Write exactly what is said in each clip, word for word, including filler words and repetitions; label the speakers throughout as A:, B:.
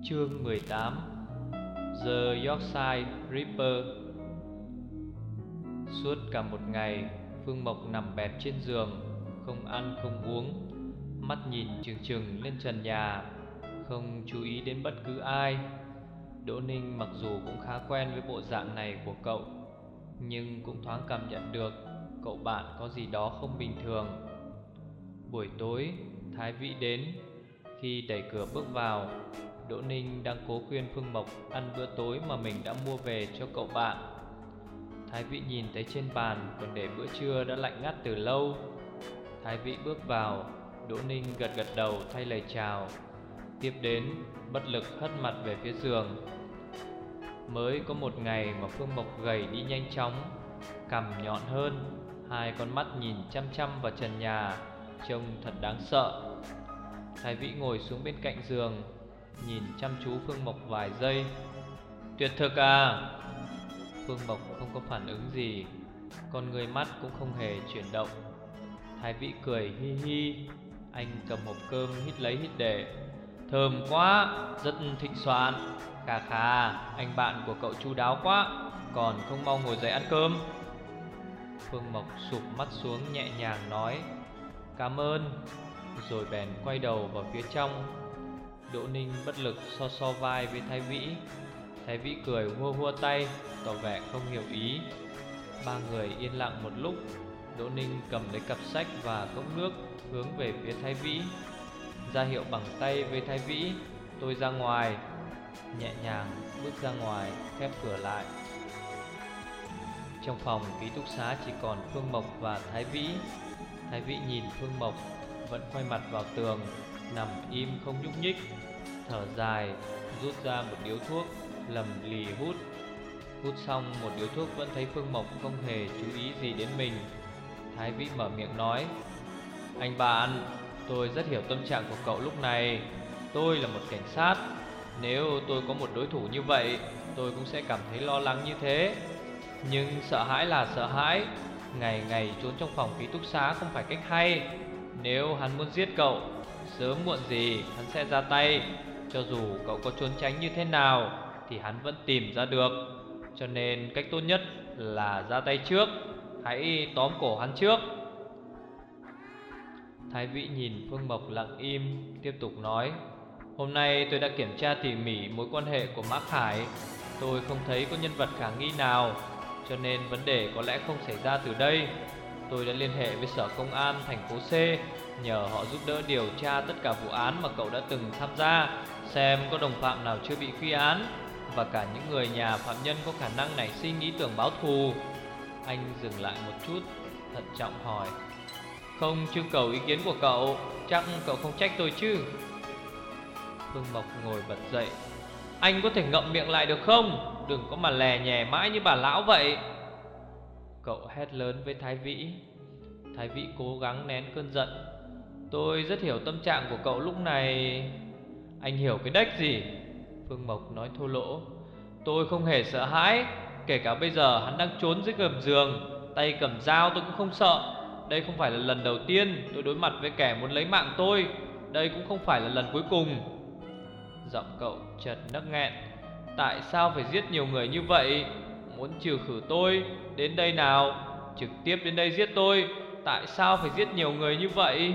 A: Chương mười tám. The Yorkshire Reaper. Suốt cả một ngày, Phương Mộc nằm bẹp trên giường, không ăn không uống, mắt nhìn chừng chừng lên trần nhà, không chú ý đến bất cứ ai. Đỗ Ninh mặc dù cũng khá quen với bộ dạng này của cậu, nhưng cũng thoáng cảm nhận được cậu bạn có gì đó không bình thường. Buổi tối, Thái Vĩ đến. Khi đẩy cửa bước vào, Đỗ Ninh đang cố khuyên Phương Mộc ăn bữa tối mà mình đã mua về cho cậu bạn. Thái Vĩ nhìn thấy trên bàn còn để bữa trưa đã lạnh ngắt từ lâu. Thái Vĩ bước vào, Đỗ Ninh gật gật đầu thay lời chào. Tiếp đến, bất lực hất mặt về phía giường. Mới có một ngày mà Phương Mộc gầy đi nhanh chóng, cằm nhọn hơn, hai con mắt nhìn chăm chăm vào trần nhà, trông thật đáng sợ. Thái Vĩ ngồi xuống bên cạnh giường, nhìn chăm chú Phương Mộc vài giây. Tuyệt thực à? Phương Mộc không có phản ứng gì, con người mắt cũng không hề chuyển động. Thái Vĩ cười hi hi. Anh cầm hộp cơm hít lấy hít để. Thơm quá, rất thịnh soạn. Khà khà, anh bạn của cậu chu đáo quá, còn không mau ngồi dậy ăn cơm. Phương Mộc sụp mắt xuống nhẹ nhàng nói cảm ơn, rồi bèn quay đầu vào phía trong. Đỗ Ninh bất lực so so vai với Thái Vĩ. Thái Vĩ cười hua hua tay, tỏ vẻ không hiểu ý. Ba người yên lặng một lúc. Đỗ Ninh cầm lấy cặp sách và cốc nước, hướng về phía Thái Vĩ, ra hiệu bằng tay với Thái Vĩ. Tôi ra ngoài. Nhẹ nhàng bước ra ngoài, khép cửa lại. Trong phòng ký túc xá chỉ còn Phương Mộc và Thái Vĩ. Thái Vĩ nhìn Phương Mộc vẫn quay mặt vào tường, nằm im không nhúc nhích, thở dài, rút ra một điếu thuốc, lầm lì hút. Hút xong một điếu thuốc vẫn thấy Phương Mộc không hề chú ý gì đến mình. Thái Vĩ mở miệng nói: anh bạn, tôi rất hiểu tâm trạng của cậu lúc này. Tôi là một cảnh sát. Nếu tôi có một đối thủ như vậy, tôi cũng sẽ cảm thấy lo lắng như thế. Nhưng sợ hãi là sợ hãi. Ngày ngày trốn trong phòng ký túc xá không phải cách hay. Nếu hắn muốn giết cậu, sớm muộn gì hắn sẽ ra tay. Cho dù cậu có trốn tránh như thế nào thì hắn vẫn tìm ra được. Cho nên cách tốt nhất là ra tay trước. Hãy tóm cổ hắn trước. Thái Vĩ nhìn Phương Mộc lặng im, tiếp tục nói: hôm nay tôi đã kiểm tra tỉ mỉ mối quan hệ của Mã Khải. Tôi không thấy có nhân vật khả nghi nào, cho nên vấn đề có lẽ không xảy ra từ đây. Tôi đã liên hệ với sở công an thành phố C, nhờ họ giúp đỡ điều tra tất cả vụ án mà cậu đã từng tham gia, xem có đồng phạm nào chưa bị quy án, và cả những người nhà phạm nhân có khả năng nảy sinh ý tưởng báo thù. Anh dừng lại một chút, thận trọng hỏi: không trưng cầu ý kiến của cậu, chắc cậu không trách tôi chứ? Phương Mộc ngồi bật dậy. Anh có thể ngậm miệng lại được không? Đừng có mà lè nhè mãi như bà lão vậy. Cậu hét lớn với Thái Vĩ. Thái Vĩ cố gắng nén cơn giận. Tôi rất hiểu tâm trạng của cậu lúc này. Anh hiểu cái đếch gì? Phương Mộc nói thô lỗ. Tôi không hề sợ hãi. Kể cả bây giờ hắn đang trốn dưới gầm giường, tay cầm dao tôi cũng không sợ. Đây không phải là lần đầu tiên tôi đối mặt với kẻ muốn lấy mạng tôi. Đây cũng không phải là lần cuối cùng. Giọng cậu chợt nấc nghẹn. Tại sao phải giết nhiều người như vậy? Muốn trừ khử tôi, đến đây nào, trực tiếp đến đây giết tôi. Tại sao phải giết nhiều người như vậy?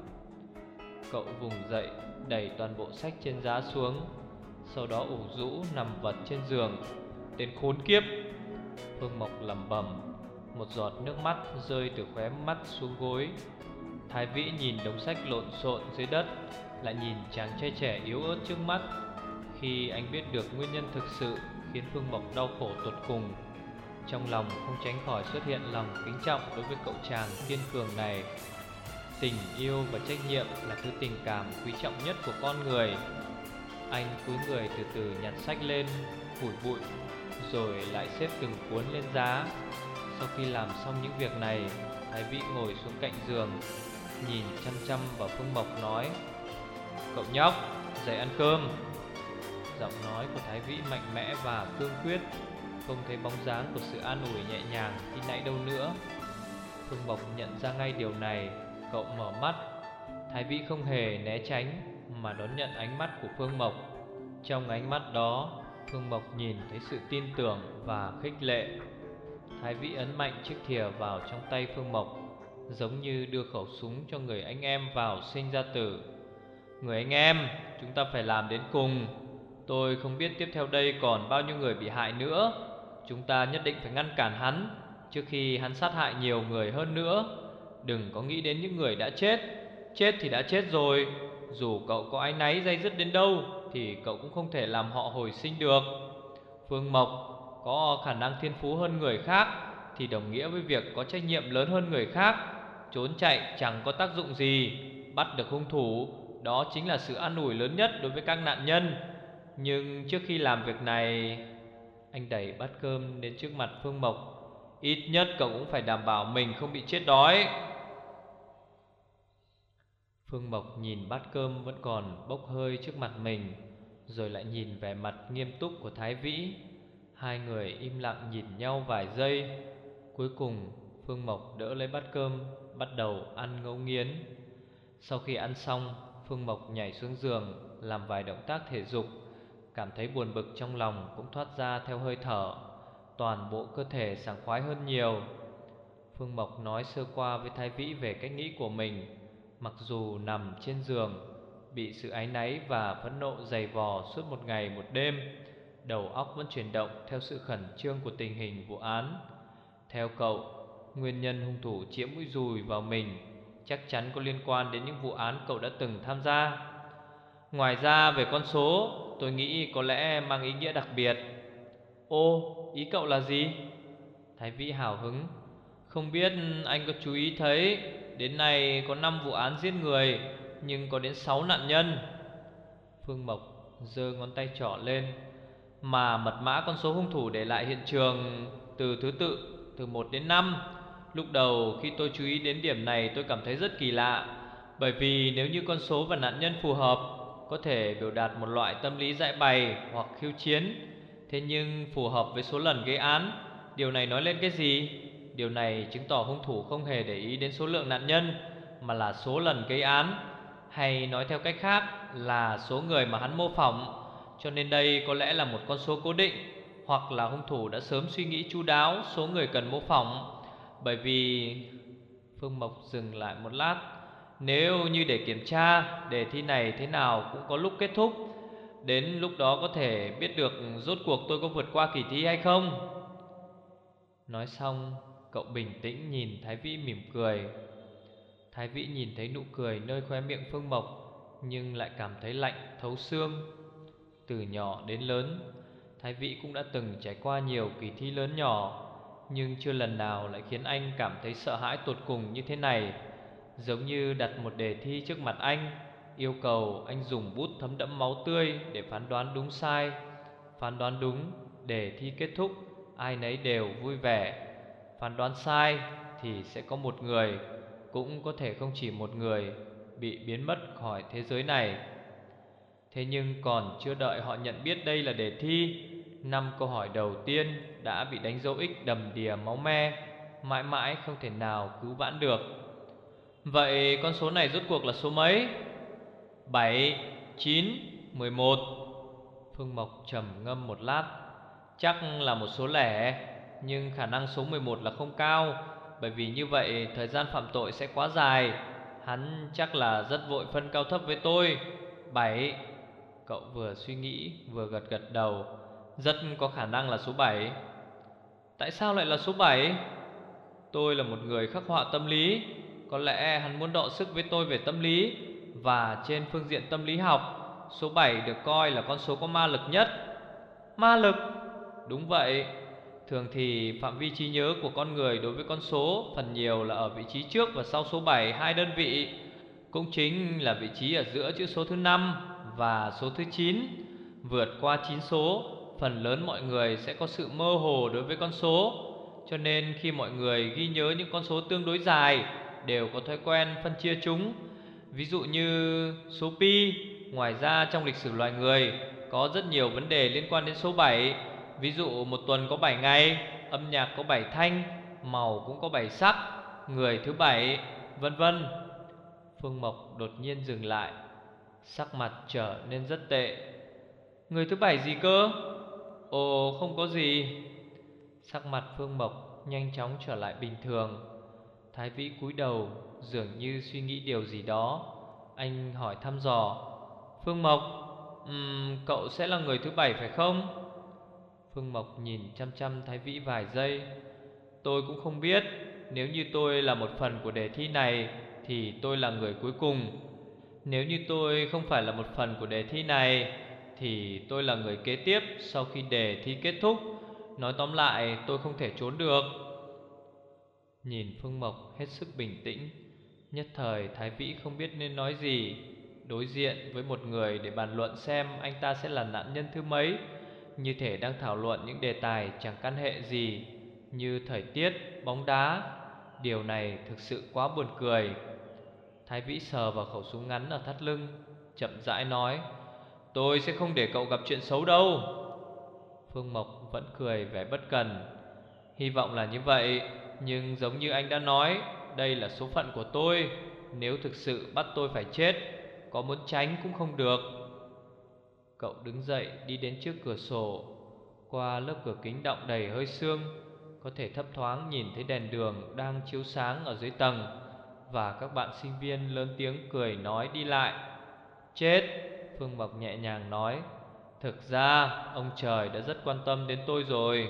A: Cậu vùng dậy, đẩy toàn bộ sách trên giá xuống, sau đó ủ rũ nằm vật trên giường. Tên khốn kiếp. Phương Mộc lẩm bẩm. Một giọt nước mắt rơi từ khóe mắt xuống gối. Thái Vĩ nhìn đống sách lộn xộn dưới đất, lại nhìn chàng trai trẻ yếu ớt trước mắt. Khi anh biết được nguyên nhân thực sự khiến Phương Mộc đau khổ tột cùng, trong lòng không tránh khỏi xuất hiện lòng kính trọng đối với cậu chàng kiên cường này. Tình yêu và trách nhiệm là thứ tình cảm quý trọng nhất của con người. Anh cúi người từ từ nhặt sách lên, phủi bụi, rồi lại xếp từng cuốn lên giá. Sau khi làm xong những việc này, Thái Vĩ ngồi xuống cạnh giường, nhìn chăm chăm vào Phương Mộc nói: cậu nhóc, dậy ăn cơm. Giọng nói của Thái Vĩ mạnh mẽ và cương quyết, không thấy bóng dáng của sự an ủi nhẹ nhàng khi nãy đâu nữa. Phương Mộc nhận ra ngay điều này, cậu mở mắt. Thái Vĩ không hề né tránh mà đón nhận ánh mắt của Phương Mộc. Trong ánh mắt đó, Phương Mộc nhìn thấy sự tin tưởng và khích lệ. Thái Vĩ ấn mạnh chiếc thìa vào trong tay Phương Mộc, giống như đưa khẩu súng cho người anh em vào sinh ra tử. Người anh em, chúng ta phải làm đến cùng. Tôi không biết tiếp theo đây còn bao nhiêu người bị hại nữa. Chúng ta nhất định phải ngăn cản hắn trước khi hắn sát hại nhiều người hơn nữa. Đừng có nghĩ đến những người đã chết. Chết thì đã chết rồi. Dù cậu có áy náy day dứt đến đâu thì cậu cũng không thể làm họ hồi sinh được. Phương Mộc có khả năng thiên phú hơn người khác thì đồng nghĩa với việc có trách nhiệm lớn hơn người khác. Trốn chạy chẳng có tác dụng gì. Bắt được hung thủ, đó chính là sự an ủi lớn nhất đối với các nạn nhân. Nhưng trước khi làm việc này, anh đẩy bát cơm đến trước mặt Phương Mộc. Ít nhất cậu cũng phải đảm bảo mình không bị chết đói. Phương Mộc nhìn bát cơm vẫn còn bốc hơi trước mặt mình, rồi lại nhìn vẻ mặt nghiêm túc của Thái Vĩ. Hai người im lặng nhìn nhau vài giây. Cuối cùng Phương Mộc đỡ lấy bát cơm, bắt đầu ăn ngấu nghiến. Sau khi ăn xong, Phương Mộc nhảy xuống giường, làm vài động tác thể dục. Cảm thấy buồn bực trong lòng cũng thoát ra theo hơi thở. Toàn bộ cơ thể sảng khoái hơn nhiều. Phương Mộc nói sơ qua với Thái Vĩ về cách nghĩ của mình. Mặc dù nằm trên giường, bị sự áy náy và phẫn nộ dày vò suốt một ngày một đêm, đầu óc vẫn chuyển động theo sự khẩn trương của tình hình vụ án. Theo cậu, nguyên nhân hung thủ chĩa mũi dùi vào mình chắc chắn có liên quan đến những vụ án cậu đã từng tham gia. Ngoài ra về con số, tôi nghĩ có lẽ mang ý nghĩa đặc biệt. Ô, ý cậu là gì? Thái Vĩ hào hứng. Không biết anh có chú ý thấy, đến nay có năm vụ án giết người, nhưng có đến sáu nạn nhân. Phương Mộc giơ ngón tay trỏ lên. Mà mật mã con số hung thủ để lại hiện trường từ thứ tự từ một đến năm. Lúc đầu khi tôi chú ý đến điểm này, tôi cảm thấy rất kỳ lạ. Bởi vì nếu như con số và nạn nhân phù hợp, có thể biểu đạt một loại tâm lý giải bày hoặc khiêu chiến. Thế nhưng phù hợp với số lần gây án, điều này nói lên cái gì? Điều này chứng tỏ hung thủ không hề để ý đến số lượng nạn nhân, mà là số lần gây án. Hay nói theo cách khác là số người mà hắn mô phỏng. Cho nên đây có lẽ là một con số cố định, hoặc là hung thủ đã sớm suy nghĩ chu đáo số người cần mô phỏng. Bởi vì... Phương Mộc dừng lại một lát. Nếu như để kiểm tra đề thi này thế nào cũng có lúc kết thúc. Đến lúc đó có thể biết được rốt cuộc tôi có vượt qua kỳ thi hay không. Nói xong, cậu bình tĩnh nhìn Thái Vĩ mỉm cười. Thái Vĩ nhìn thấy nụ cười nơi khóe miệng Phương Mộc, nhưng lại cảm thấy lạnh thấu xương. Từ nhỏ đến lớn, Thái Vĩ cũng đã từng trải qua nhiều kỳ thi lớn nhỏ, nhưng chưa lần nào lại khiến anh cảm thấy sợ hãi tột cùng như thế này. Giống như đặt một đề thi trước mặt anh, yêu cầu anh dùng bút thấm đẫm máu tươi để phán đoán đúng sai. Phán đoán đúng, đề thi kết thúc, ai nấy đều vui vẻ. Phán đoán sai thì sẽ có một người, cũng có thể không chỉ một người, bị biến mất khỏi thế giới này. Thế nhưng còn chưa đợi họ nhận biết đây là đề thi, năm câu hỏi đầu tiên đã bị đánh dấu X đầm đìa máu me, mãi mãi không thể nào cứu vãn được. Vậy con số này rốt cuộc là số mấy? Bảy, chín, mười một. Phương Mộc trầm ngâm một lát. Chắc là một số lẻ, nhưng khả năng số mười một là không cao. Bởi vì như vậy thời gian phạm tội sẽ quá dài. Hắn chắc là rất vội phân cao thấp với tôi. Bảy. Cậu vừa suy nghĩ vừa gật gật đầu. Rất có khả năng là số bảy. Tại sao lại là số bảy? Tôi là một người khắc họa tâm lý. Có lẽ hắn muốn đọ sức với tôi về tâm lý. Và trên phương diện tâm lý học, số bảy được coi là con số có ma lực nhất. Ma lực? Đúng vậy. Thường thì phạm vi trí nhớ của con người đối với con số phần nhiều là ở vị trí trước và sau số bảy hai đơn vị. Cũng chính là vị trí ở giữa chữ số thứ năm và số thứ chín. Vượt qua chín số, phần lớn mọi người sẽ có sự mơ hồ đối với con số. Cho nên khi mọi người ghi nhớ những con số tương đối dài, đều có thói quen phân chia chúng. Ví dụ như số pi. Ngoài ra trong lịch sử loài người có rất nhiều vấn đề liên quan đến số bảy. Ví dụ một tuần có bảy ngày, âm nhạc có bảy thanh, màu cũng có bảy sắc, người thứ bảy, vân vân. Phương Mộc đột nhiên dừng lại, sắc mặt trở nên rất tệ. Người thứ bảy gì cơ? Ồ, không có gì. Sắc mặt Phương Mộc nhanh chóng trở lại bình thường. Thái Vĩ cúi đầu, dường như suy nghĩ điều gì đó. Anh hỏi thăm dò: Phương Mộc, um, cậu sẽ là người thứ bảy phải không? Phương Mộc nhìn chăm chăm Thái Vĩ vài giây. Tôi cũng không biết. Nếu như tôi là một phần của đề thi này thì tôi là người cuối cùng. Nếu như tôi không phải là một phần của đề thi này thì tôi là người kế tiếp sau khi đề thi kết thúc. Nói tóm lại, tôi không thể trốn được. Nhìn Phương Mộc hết sức bình tĩnh, nhất thời Thái Vĩ không biết nên nói gì. Đối diện với một người để bàn luận xem anh ta sẽ là nạn nhân thứ mấy, như thể đang thảo luận những đề tài chẳng căn hệ gì, như thời tiết, bóng đá. Điều này thực sự quá buồn cười. Thái Vĩ sờ vào khẩu súng ngắn ở thắt lưng, chậm rãi nói: Tôi sẽ không để cậu gặp chuyện xấu đâu. Phương Mộc vẫn cười vẻ bất cần: Hy vọng là như vậy. Nhưng giống như anh đã nói, đây là số phận của tôi. Nếu thực sự bắt tôi phải chết, có muốn tránh cũng không được. Cậu đứng dậy đi đến trước cửa sổ. Qua lớp cửa kính đọng đầy hơi sương, có thể thấp thoáng nhìn thấy đèn đường đang chiếu sáng ở dưới tầng, và các bạn sinh viên lớn tiếng cười nói đi lại. Chết, Phương Mộc nhẹ nhàng nói. Thực ra ông trời đã rất quan tâm đến tôi rồi.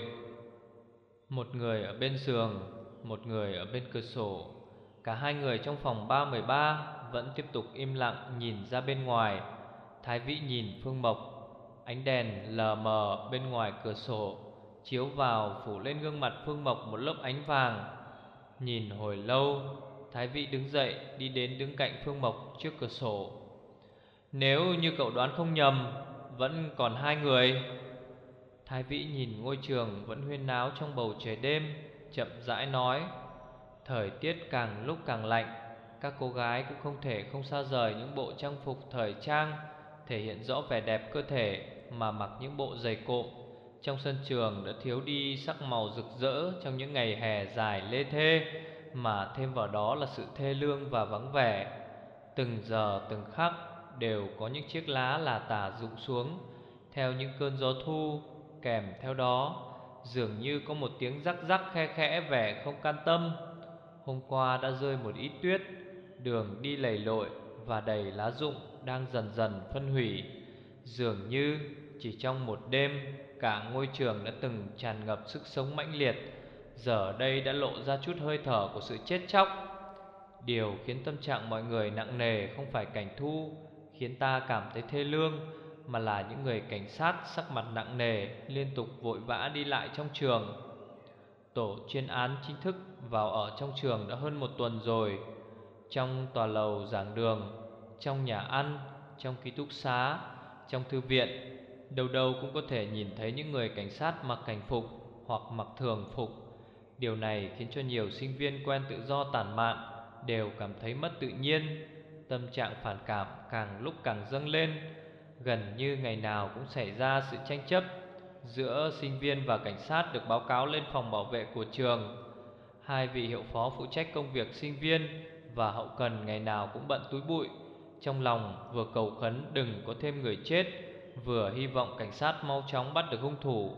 A: Một người ở bên giường, một người ở bên cửa sổ. Cả hai người trong phòng ba một ba vẫn tiếp tục im lặng nhìn ra bên ngoài. Thái Vĩ nhìn Phương Mộc. Ánh đèn lờ mờ bên ngoài cửa sổ chiếu vào phủ lên gương mặt Phương Mộc một lớp ánh vàng. Nhìn hồi lâu, Thái Vĩ đứng dậy đi đến đứng cạnh Phương Mộc trước cửa sổ. Nếu như cậu đoán không nhầm, vẫn còn hai người. Thái Vĩ nhìn ngôi trường vẫn huyên náo trong bầu trời đêm, chậm rãi nói. Thời tiết càng lúc càng lạnh, các cô gái cũng không thể không xa rời những bộ trang phục thời trang, thể hiện rõ vẻ đẹp cơ thể, mà mặc những bộ giày cộm. Trong sân trường đã thiếu đi sắc màu rực rỡ trong những ngày hè dài lê thê, mà thêm vào đó là sự thê lương và vắng vẻ. Từng giờ từng khắc đều có những chiếc lá là tả rụng xuống theo những cơn gió thu. Kèm theo đó dường như có một tiếng rắc rắc khe khẽ vẻ không can tâm. Hôm qua đã rơi một ít tuyết, đường đi lầy lội và đầy lá rụng đang dần dần phân hủy. Dường như chỉ trong một đêm, cả ngôi trường đã từng tràn ngập sức sống mãnh liệt, giờ đây đã lộ ra chút hơi thở của sự chết chóc. Điều khiến tâm trạng mọi người nặng nề không phải cảnh thu khiến ta cảm thấy thê lương, mà là những người cảnh sát sắc mặt nặng nề liên tục vội vã đi lại trong trường. Tổ chuyên án chính thức vào ở trong trường đã hơn một tuần rồi. Trong tòa lầu giảng đường, trong nhà ăn, trong ký túc xá, trong thư viện, đâu đâu cũng có thể nhìn thấy những người cảnh sát mặc cảnh phục hoặc mặc thường phục. Điều này khiến cho nhiều sinh viên quen tự do tản mạn đều cảm thấy mất tự nhiên. Tâm trạng phản cảm càng lúc càng dâng lên. Gần như ngày nào cũng xảy ra sự tranh chấp giữa sinh viên và cảnh sát được báo cáo lên phòng bảo vệ của trường. Hai vị hiệu phó phụ trách công việc sinh viên và hậu cần ngày nào cũng bận túi bụi, trong lòng vừa cầu khấn đừng có thêm người chết, vừa hy vọng cảnh sát mau chóng bắt được hung thủ.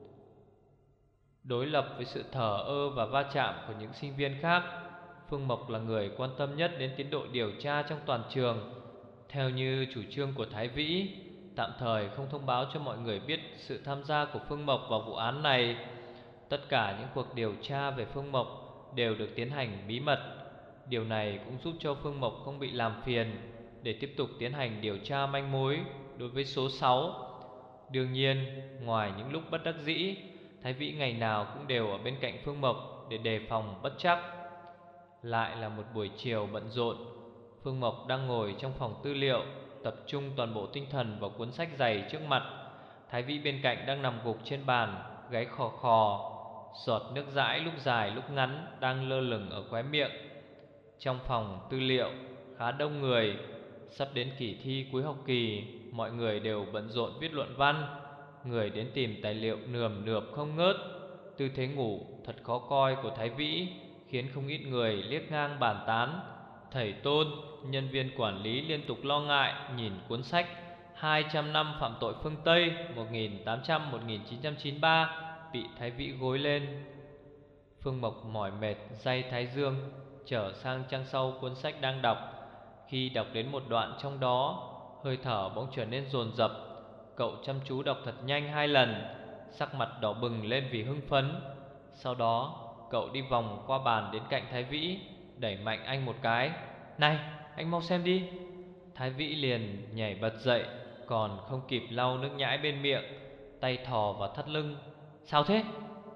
A: Đối lập với sự thờ ơ và va chạm của những sinh viên khác, Phương Mộc là người quan tâm nhất đến tiến độ điều tra trong toàn trường. Theo như chủ trương của Thái Vĩ, tạm thời không thông báo cho mọi người biết sự tham gia của Phương Mộc vào vụ án này. Tất cả những cuộc điều tra về Phương Mộc đều được tiến hành bí mật. Điều này cũng giúp cho Phương Mộc không bị làm phiền để tiếp tục tiến hành điều tra manh mối đối với số sáu. Đương nhiên, ngoài những lúc bất đắc dĩ, Thái Vĩ ngày nào cũng đều ở bên cạnh Phương Mộc để đề phòng bất trắc. Lại là một buổi chiều bận rộn. Phương Mộc đang ngồi trong phòng tư liệu, tập trung toàn bộ tinh thần vào cuốn sách dày trước mặt. Thái Vĩ bên cạnh đang nằm gục trên bàn, gáy khò khò, giọt nước dãi lúc dài lúc ngắn đang lơ lửng ở khóe miệng. Trong phòng tư liệu khá đông người. Sắp đến kỳ thi cuối học kỳ, mọi người đều bận rộn viết luận văn. Người đến tìm tài liệu nườm nượp không ngớt. Tư thế ngủ thật khó coi của Thái Vĩ khiến không ít người liếc ngang bàn tán. Thầy Tôn, nhân viên quản lý liên tục lo ngại nhìn cuốn sách, hai trăm năm phạm tội phương Tây một nghìn tám trăm đến một nghìn chín trăm chín mươi ba bị Thái Vĩ gối lên. Phương Mộc mỏi mệt day thái dương, trở sang trang sau cuốn sách đang đọc. Khi đọc đến một đoạn trong đó, hơi thở bỗng trở nên dồn dập. Cậu chăm chú đọc thật nhanh hai lần, sắc mặt đỏ bừng lên vì hưng phấn. Sau đó cậu đi vòng qua bàn đến cạnh Thái Vĩ, đẩy mạnh anh một cái. "Này, anh mau xem đi." Thái Vĩ liền nhảy bật dậy, còn không kịp lau nước nhãi bên miệng, tay thò vào thắt lưng. "Sao thế?"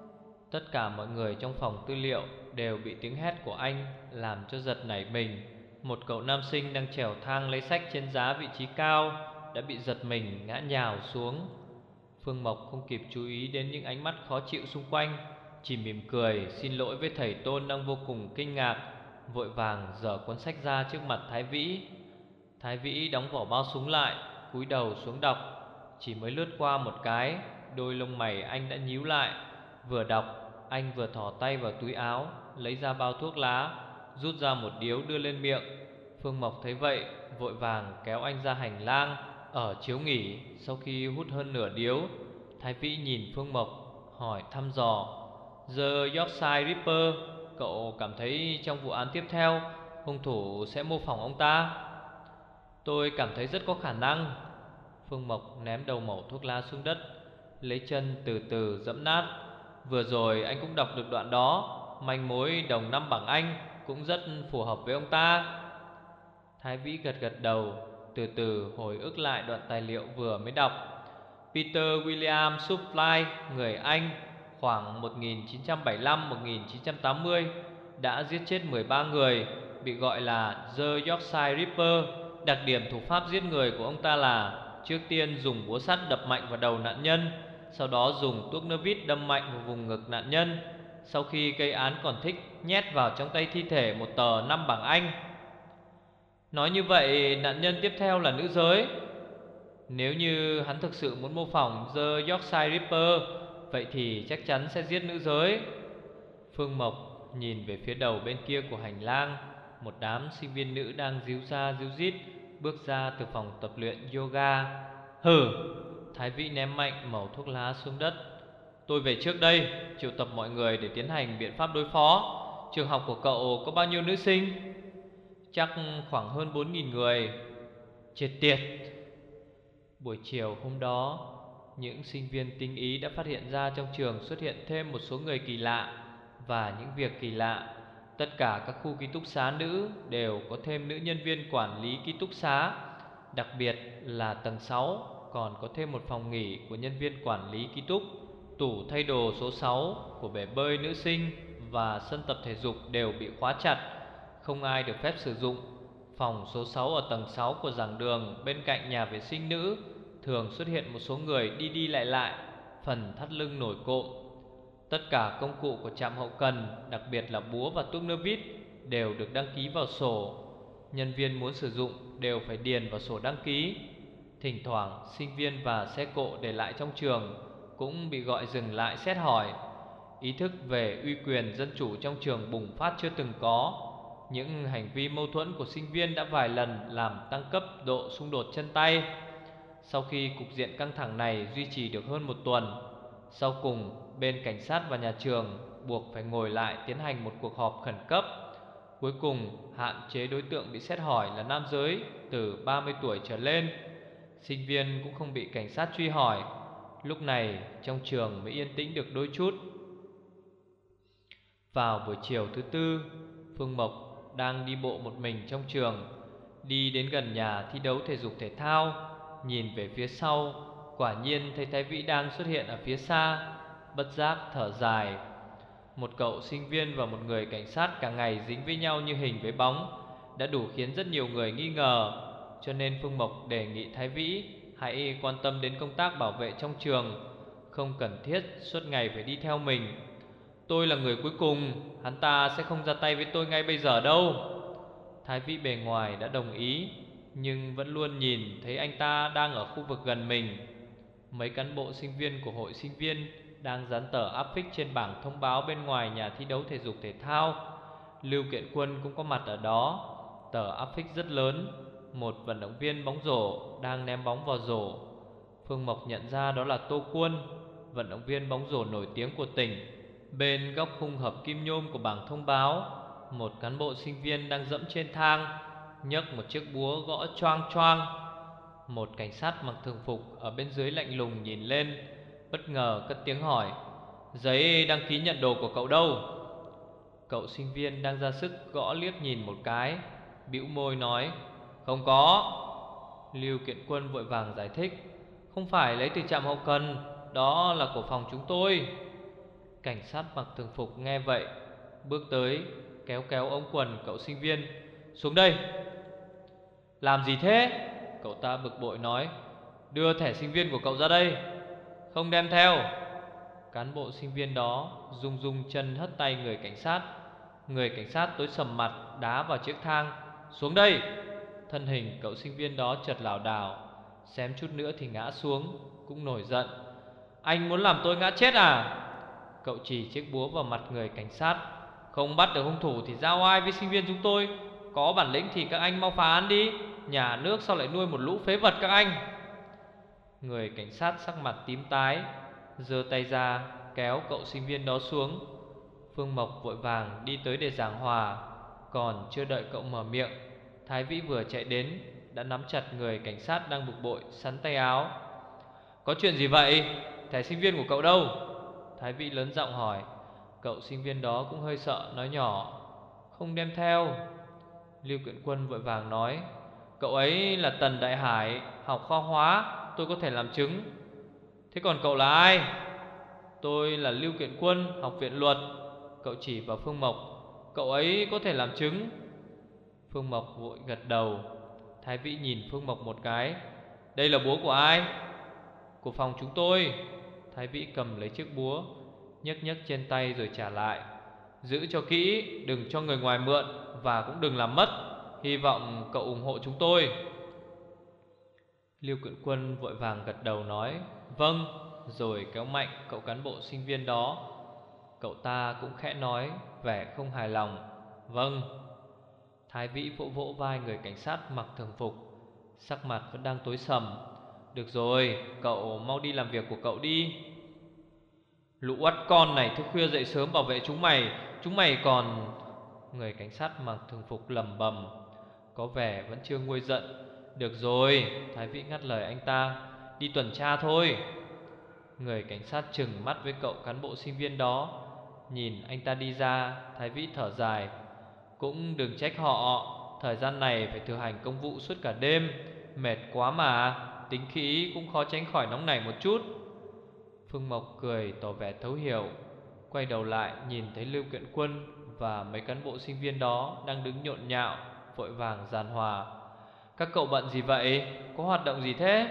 A: Tất cả mọi người trong phòng tư liệu đều bị tiếng hét của anh làm cho giật nảy mình. Một cậu nam sinh đang trèo thang lấy sách trên giá vị trí cao đã bị giật mình ngã nhào xuống. Phương Mộc không kịp chú ý đến những ánh mắt khó chịu xung quanh, chỉ mỉm cười xin lỗi với thầy Tôn đang vô cùng kinh ngạc, vội vàng giở cuốn sách ra trước mặt Thái Vĩ. Thái Vĩ đóng vỏ bao súng lại, cúi đầu xuống đọc. Chỉ mới lướt qua một cái, đôi lông mày anh đã nhíu lại. Vừa đọc, anh vừa thò tay vào túi áo, lấy ra bao thuốc lá, rút ra một điếu đưa lên miệng. Phương Mộc thấy vậy, vội vàng kéo anh ra hành lang. Ở chiếu nghỉ, sau khi hút hơn nửa điếu, Thái Vĩ nhìn Phương Mộc, hỏi thăm dò: "The Yorkshire Ripper, cậu cảm thấy trong vụ án tiếp theo, hung thủ sẽ mô phỏng ông ta?" "Tôi cảm thấy rất có khả năng." Phương Mộc ném đầu mẩu thuốc lá xuống đất, lấy chân từ từ dẫm nát. "Vừa rồi anh cũng đọc được đoạn đó, manh mối đồng năm bảng Anh cũng rất phù hợp với ông ta." Thái Vĩ gật gật đầu, từ từ hồi ức lại đoạn tài liệu vừa mới đọc. Peter William Supfly, người Anh, khoảng một nghìn chín trăm bảy mươi lăm đến một nghìn chín trăm tám mươi, đã giết chết mười ba người, bị gọi là The Yorkshire Ripper. Đặc điểm thủ pháp giết người của ông ta là trước tiên dùng búa sắt đập mạnh vào đầu nạn nhân, sau đó dùng tuốc nơ vít đâm mạnh vào vùng ngực nạn nhân. Sau khi gây án còn thích nhét vào trong tay thi thể một tờ năm bảng Anh. Nói như vậy nạn nhân tiếp theo là nữ giới. Nếu như hắn thực sự muốn mô phỏng The Yorkshire Ripper, vậy thì chắc chắn sẽ giết nữ giới. Phương Mộc nhìn về phía đầu bên kia của hành lang. Một đám sinh viên nữ đang díu ra díu dít bước ra từ phòng tập luyện yoga. "Hừ!" Thái Vĩ ném mạnh mẩu thuốc lá xuống đất. "Tôi về trước đây, triệu tập mọi người để tiến hành biện pháp đối phó. Trường học của cậu có bao nhiêu nữ sinh?" "Chắc khoảng hơn bốn nghìn người." "Chết tiệt!" Buổi chiều hôm đó, những sinh viên tinh ý đã phát hiện ra trong trường xuất hiện thêm một số người kỳ lạ và những việc kỳ lạ. Tất cả các khu ký túc xá nữ đều có thêm nữ nhân viên quản lý ký túc xá. Đặc biệt là tầng sáu còn có thêm một phòng nghỉ của nhân viên quản lý ký túc. Tủ thay đồ số sáu của bể bơi nữ sinh và sân tập thể dục đều bị khóa chặt, không ai được phép sử dụng. Phòng số sáu ở tầng sáu của giảng đường bên cạnh nhà vệ sinh nữ thường xuất hiện một số người đi đi lại lại, phần thắt lưng nổi cộm. Tất cả công cụ của trạm hậu cần, đặc biệt là búa và tuốc nơ vít, đều được đăng ký vào sổ. Nhân viên muốn sử dụng đều phải điền vào sổ đăng ký. Thỉnh thoảng sinh viên và xe cộ để lại trong trường cũng bị gọi dừng lại xét hỏi. Ý thức về uy quyền dân chủ trong trường bùng phát chưa từng có. Những hành vi mâu thuẫn của sinh viên đã vài lần làm tăng cấp độ xung đột chân tay. Sau khi cục diện căng thẳng này duy trì được hơn một tuần, sau cùng bên cảnh sát và nhà trường buộc phải ngồi lại tiến hành một cuộc họp khẩn cấp. Cuối cùng hạn chế đối tượng bị xét hỏi là nam giới từ ba mươi tuổi trở lên. Sinh viên cũng không bị cảnh sát truy hỏi. Lúc này trong trường mới yên tĩnh được đôi chút. Vào buổi chiều thứ tư, Phương Mộc đang đi bộ một mình trong trường. Đi đến gần nhà thi đấu thể dục thể thao, nhìn về phía sau, quả nhiên thấy Thái Vĩ đang xuất hiện ở phía xa. Bất giác thở dài. Một cậu sinh viên và một người cảnh sát cả ngày dính với nhau như hình với bóng đã đủ khiến rất nhiều người nghi ngờ. Cho nên Phương Mộc đề nghị Thái Vĩ hãy quan tâm đến công tác bảo vệ trong trường, không cần thiết suốt ngày phải đi theo mình. "Tôi là người cuối cùng, hắn ta sẽ không ra tay với tôi ngay bây giờ đâu." Thái Vĩ bề ngoài đã đồng ý, nhưng vẫn luôn nhìn thấy anh ta đang ở khu vực gần mình. Mấy cán bộ sinh viên của hội sinh viên đang dán tờ áp phích trên bảng thông báo bên ngoài nhà thi đấu thể dục thể thao. Lưu Kiện Quân cũng có mặt ở đó. Tờ áp phích rất lớn, một vận động viên bóng rổ đang ném bóng vào rổ. Phương Mộc nhận ra đó là Tô Quân, vận động viên bóng rổ nổi tiếng của tỉnh. Bên góc khung hợp kim nhôm của bảng thông báo, một cán bộ sinh viên đang dẫm trên thang, nhấc một chiếc búa gõ choang choang. Một cảnh sát mặc thường phục ở bên dưới lạnh lùng nhìn lên, bất ngờ cất tiếng hỏi: "Giấy đăng ký nhận đồ của cậu đâu?" Cậu sinh viên đang ra sức gõ liếc nhìn một cái, bĩu môi nói: "Không có." Lưu Kiện Quân vội vàng giải thích: "Không phải lấy từ trạm hậu cần, đó là của phòng chúng tôi." Cảnh sát mặc thường phục nghe vậy, bước tới kéo kéo ống quần cậu sinh viên: "Xuống đây." "Làm gì thế?" Cậu ta bực bội nói: "Đưa thẻ sinh viên của cậu ra đây." "Không đem theo." Cán bộ sinh viên đó rung rung chân hất tay người cảnh sát. Người cảnh sát tối sầm mặt đá vào chiếc thang: "Xuống đây." Thân hình cậu sinh viên đó chợt lảo đảo, xém chút nữa thì ngã xuống, cũng nổi giận: "Anh muốn làm tôi ngã chết à?" Cậu chỉ chiếc búa vào mặt người cảnh sát: "Không bắt được hung thủ thì giao ai với sinh viên chúng tôi. Có bản lĩnh thì các anh mau phá án đi, nhà nước sao lại nuôi một lũ phế vật các anh." Người cảnh sát sắc mặt tím tái, giơ tay ra kéo cậu sinh viên đó xuống. Phương Mộc vội vàng đi tới để giảng hòa. Còn chưa đợi cậu mở miệng, Thái Vĩ vừa chạy đến đã nắm chặt người cảnh sát đang bực bội, sắn tay áo: "Có chuyện gì vậy? Thẻ sinh viên của cậu đâu?" Thái Vĩ lớn giọng hỏi. Cậu sinh viên đó cũng hơi sợ, nói nhỏ: "Không đem theo." Lưu Kiện Quân vội vàng nói: "Cậu ấy là Tần Đại Hải, học khoa hóa, tôi có thể làm chứng." "Thế còn cậu là ai?" "Tôi là Lưu Kiện Quân, học viện luật." Cậu chỉ vào Phương Mộc: "Cậu ấy có thể làm chứng." Phương Mộc vội gật đầu. Thái Vĩ nhìn Phương Mộc một cái: "Đây là búa của ai?" "Của phòng chúng tôi." Thái Vĩ cầm lấy chiếc búa, nhấc nhấc trên tay rồi trả lại: "Giữ cho kỹ, đừng cho người ngoài mượn, và cũng đừng làm mất. Hy vọng cậu ủng hộ chúng tôi." Lưu Kiện Quân vội vàng gật đầu nói: "Vâng." Rồi kéo mạnh cậu cán bộ sinh viên đó. Cậu ta cũng khẽ nói, vẻ không hài lòng: "Vâng." Thái Vĩ vỗ vỗ vai người cảnh sát mặc thường phục, sắc mặt vẫn đang tối sầm: "Được rồi, cậu mau đi làm việc của cậu đi." "Lũ uất con này thức khuya dậy sớm bảo vệ chúng mày, chúng mày còn..." Người cảnh sát mặc thường phục lẩm bẩm, có vẻ vẫn chưa nguôi giận. "Được rồi." Thái Vĩ ngắt lời anh ta: "Đi tuần tra thôi." Người cảnh sát trừng mắt với cậu cán bộ sinh viên đó. Nhìn anh ta đi ra, Thái Vĩ thở dài: "Cũng đừng trách họ, thời gian này phải thực hành công vụ suốt cả đêm, mệt quá mà, tính khí cũng khó tránh khỏi nóng nảy một chút." Phương Mộc cười tỏ vẻ thấu hiểu, quay đầu lại nhìn thấy Lưu Kiện Quân và mấy cán bộ sinh viên đó đang đứng nhộn nhạo, vội vàng giàn hòa: "Các cậu bận gì vậy? Có hoạt động gì thế?"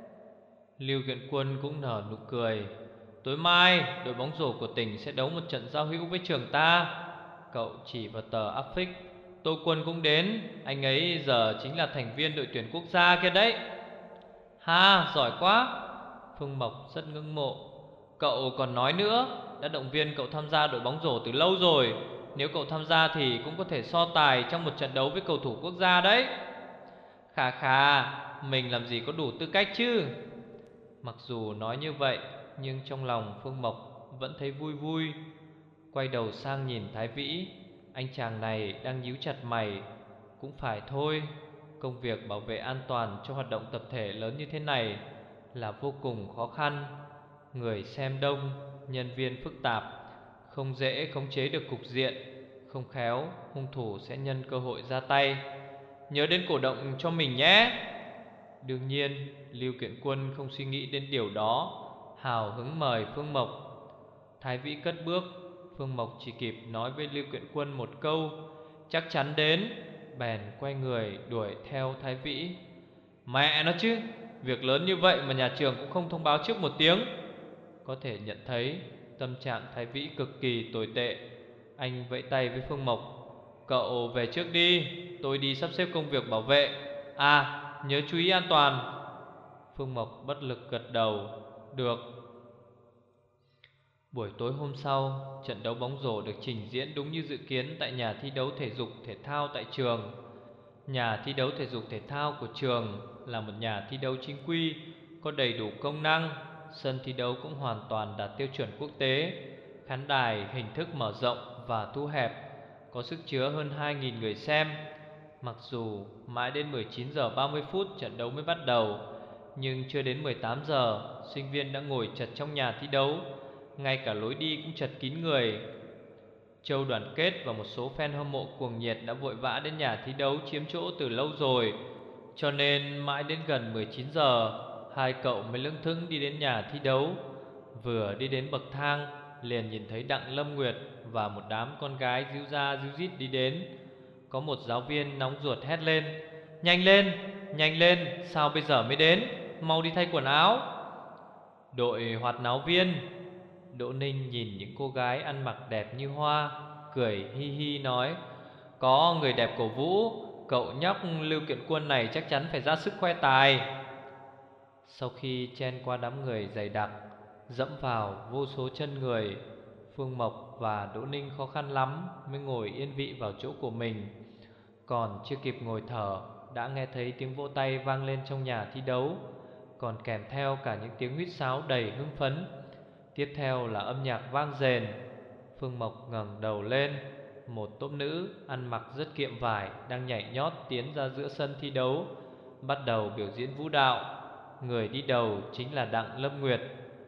A: Lưu Kiện Quân cũng nở nụ cười: "Tối mai đội bóng rổ của tỉnh sẽ đấu một trận giao hữu với trường ta." Cậu chỉ vào tờ áp phích: "Tô Quân cũng đến, anh ấy giờ chính là thành viên đội tuyển quốc gia kia đấy." "Ha, giỏi quá." Phương Mộc rất ngưỡng mộ. "Cậu còn nói nữa, đã động viên cậu tham gia đội bóng rổ từ lâu rồi. Nếu cậu tham gia thì cũng có thể so tài trong một trận đấu với cầu thủ quốc gia đấy." "Khà khà, mình làm gì có đủ tư cách chứ." Mặc dù nói như vậy, nhưng trong lòng Phương Mộc vẫn thấy vui vui. Quay đầu sang nhìn Thái Vĩ, anh chàng này đang nhíu chặt mày. Cũng phải thôi, công việc bảo vệ an toàn cho hoạt động tập thể lớn như thế này là vô cùng khó khăn. Người xem đông, nhân viên phức tạp, không dễ khống chế được cục diện. Không khéo, hung thủ sẽ nhân cơ hội ra tay. Nhớ đến cổ động cho mình nhé." Đương nhiên, Lưu Kiện Quân không suy nghĩ đến điều đó, hào hứng mời Phương Mộc. Thái Vĩ cất bước, Phương Mộc chỉ kịp nói với Lưu Kiện Quân một câu: "Chắc chắn đến." Bèn quay người đuổi theo Thái Vĩ. Mẹ nó chứ, việc lớn như vậy mà nhà trường cũng không thông báo trước một tiếng. Có thể nhận thấy tâm trạng Thái Vĩ cực kỳ tồi tệ. Anh vẫy tay với Phương Mộc: "Cậu về trước đi, tôi đi sắp xếp công việc bảo vệ. À, nhớ chú ý an toàn." Phương Mộc bất lực gật đầu: "Được." Buổi tối hôm sau, trận đấu bóng rổ được trình diễn đúng như dự kiến tại nhà thi đấu thể dục thể thao tại trường. Nhà thi đấu thể dục thể thao của trường là một nhà thi đấu chính quy, có đầy đủ công năng. Sân thi đấu cũng hoàn toàn đạt tiêu chuẩn quốc tế. Khán đài hình thức mở rộng và thu hẹp, có sức chứa hơn hai nghìn người xem. Mặc dù mãi đến mười chín giờ ba mươi phút trận đấu mới bắt đầu, nhưng chưa đến mười tám giờ, sinh viên đã ngồi chật trong nhà thi đấu. Ngay cả lối đi cũng chật kín người. Châu Đoàn Kết và một số fan hâm mộ cuồng nhiệt đã vội vã đến nhà thi đấu chiếm chỗ từ lâu rồi. Cho nên mãi đến gần mười chín giờ, hai cậu mới lững thững đi đến nhà thi đấu. Vừa đi đến bậc thang, liền nhìn thấy Đặng Lâm Nguyệt và một đám con gái díu ra díu dít đi đến. Có một giáo viên nóng ruột hét lên: "Nhanh lên, nhanh lên, sao bây giờ mới đến? Mau đi thay quần áo." Đội hoạt náo viên. Đỗ Ninh nhìn những cô gái ăn mặc đẹp như hoa, cười hi hi nói: "Có người đẹp cổ vũ, cậu nhóc Lưu Kiện Quân này chắc chắn phải ra sức khoe tài." Sau khi chen qua đám người dày đặc, dẫm vào vô số chân người, Phương Mộc và Đỗ Ninh khó khăn lắm mới ngồi yên vị vào chỗ của mình. Còn chưa kịp ngồi thở, đã nghe thấy tiếng vỗ tay vang lên trong nhà thi đấu, còn kèm theo cả những tiếng huýt sáo đầy hưng phấn. Tiếp theo là âm nhạc vang dền. Phương Mộc ngẩng đầu lên, một tốp nữ ăn mặc rất kiệm vải đang nhảy nhót tiến ra giữa sân thi đấu, bắt đầu biểu diễn vũ đạo. Người đi đầu chính là Đặng Lâm Nguyệt.